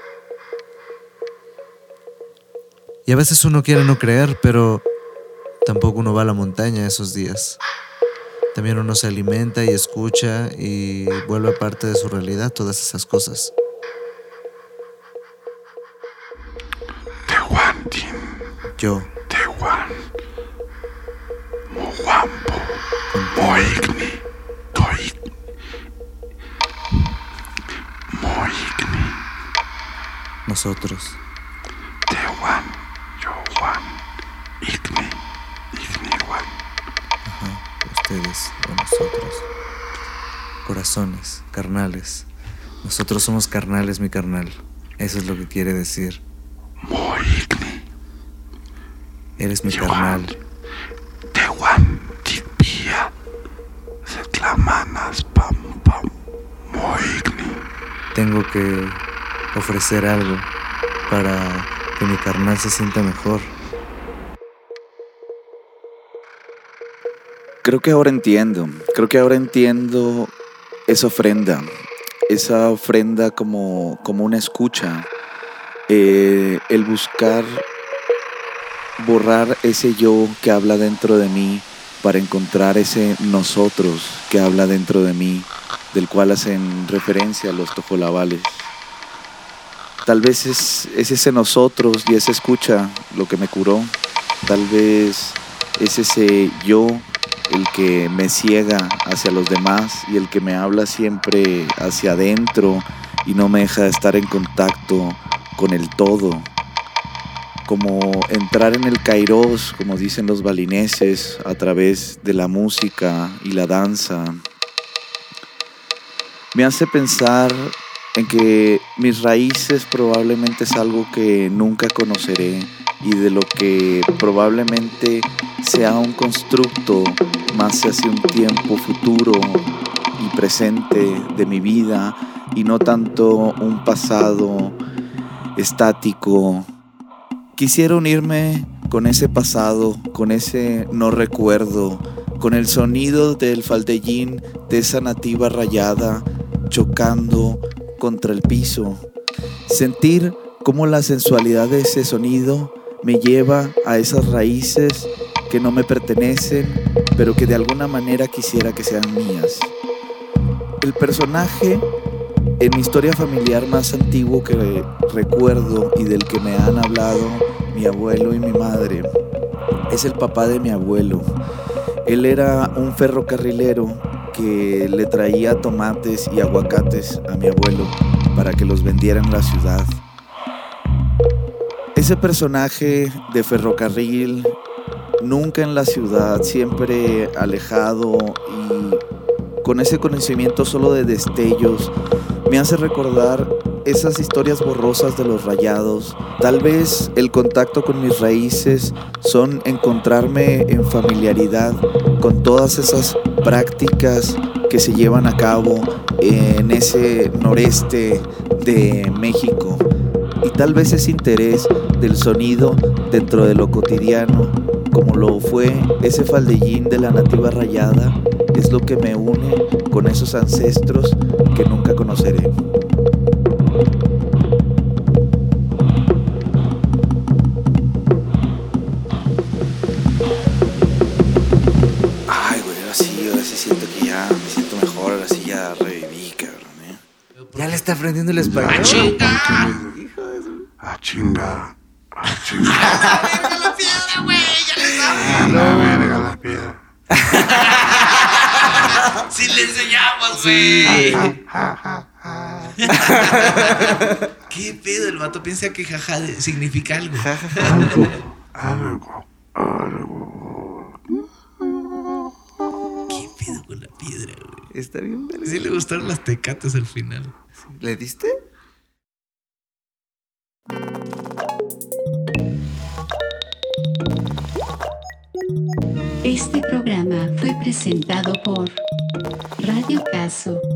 Y a veces uno quiere no creer, pero tampoco uno va a la montaña esos días. También uno se alimenta y escucha y vuelve parte de su realidad todas esas cosas. Yo. Tehuan. Mohuampo. Moigni. Moigni. Nosotros. Tehuan. Yohuan. Igni. Igniwan. Ajá. Ustedes o nosotros. Corazones, carnales. Nosotros somos carnales, mi carnal. Eso es lo que quiere decir. Moigni. Eres mi carnal. Tehuan tipia. Setlamanas pam pam. Moigni. Tengo que ofrecer algo para que mi carnal se sienta mejor. Creo que ahora entiendo esa ofrenda como una escucha, el buscar borrar ese yo que habla dentro de mí para encontrar ese nosotros que habla dentro de mí, del cual hacen referencia los tojolabales. Tal vez es ese nosotros y esa escucha lo que me curó. Tal vez es ese yo el que me ciega hacia los demás y el que me habla siempre hacia adentro y no me deja de estar en contacto con el todo. Como entrar en el kairos, como dicen los balineses, a través de la música y la danza. Me hace pensar en que mis raíces probablemente es algo que nunca conoceré y de lo que probablemente sea un constructo más hacia un tiempo futuro y presente de mi vida y no tanto un pasado estático. Quisiera unirme con ese pasado, con ese no recuerdo, con el sonido del faldellín de esa nativa rayada chocando contra el piso. Sentir cómo la sensualidad de ese sonido me lleva a esas raíces que no me pertenecen, pero que de alguna manera quisiera que sean mías. El personaje en mi historia familiar más antiguo que recuerdo y del que me han hablado mi abuelo y mi madre es el papá de mi abuelo. Él era un ferrocarrilero que le traía tomates y aguacates a mi abuelo para que los vendiera en la ciudad. Ese personaje de ferrocarril, nunca en la ciudad, siempre alejado y con ese conocimiento solo de destellos, me hace recordar esas historias borrosas de los rayados. Tal vez el contacto con mis raíces son encontrarme en familiaridad con todas esas prácticas que se llevan a cabo en ese noreste de México. Y tal vez ese interés del sonido dentro de lo cotidiano, como lo fue ese faldellín de la nativa rayada, es lo que me une con esos ancestros que nunca conoceré. Ay, güey, ahora sí siento que ya me siento mejor, ahora sí ya reviví, cabrón, Ya le está aprendiendo el español. ¡Ah, chinga! La piedra, güey, ya le sabes. La verga, la piedra. Sí le enseñamos, güey. ¿Qué pedo? El vato piensa que jaja significa algo. Algo. ¿Qué pedo con la piedra, güey? Está bien, verga. Sí le gustaron las tecates al final. ¿Le diste? Este programa fue presentado por Radio Caso.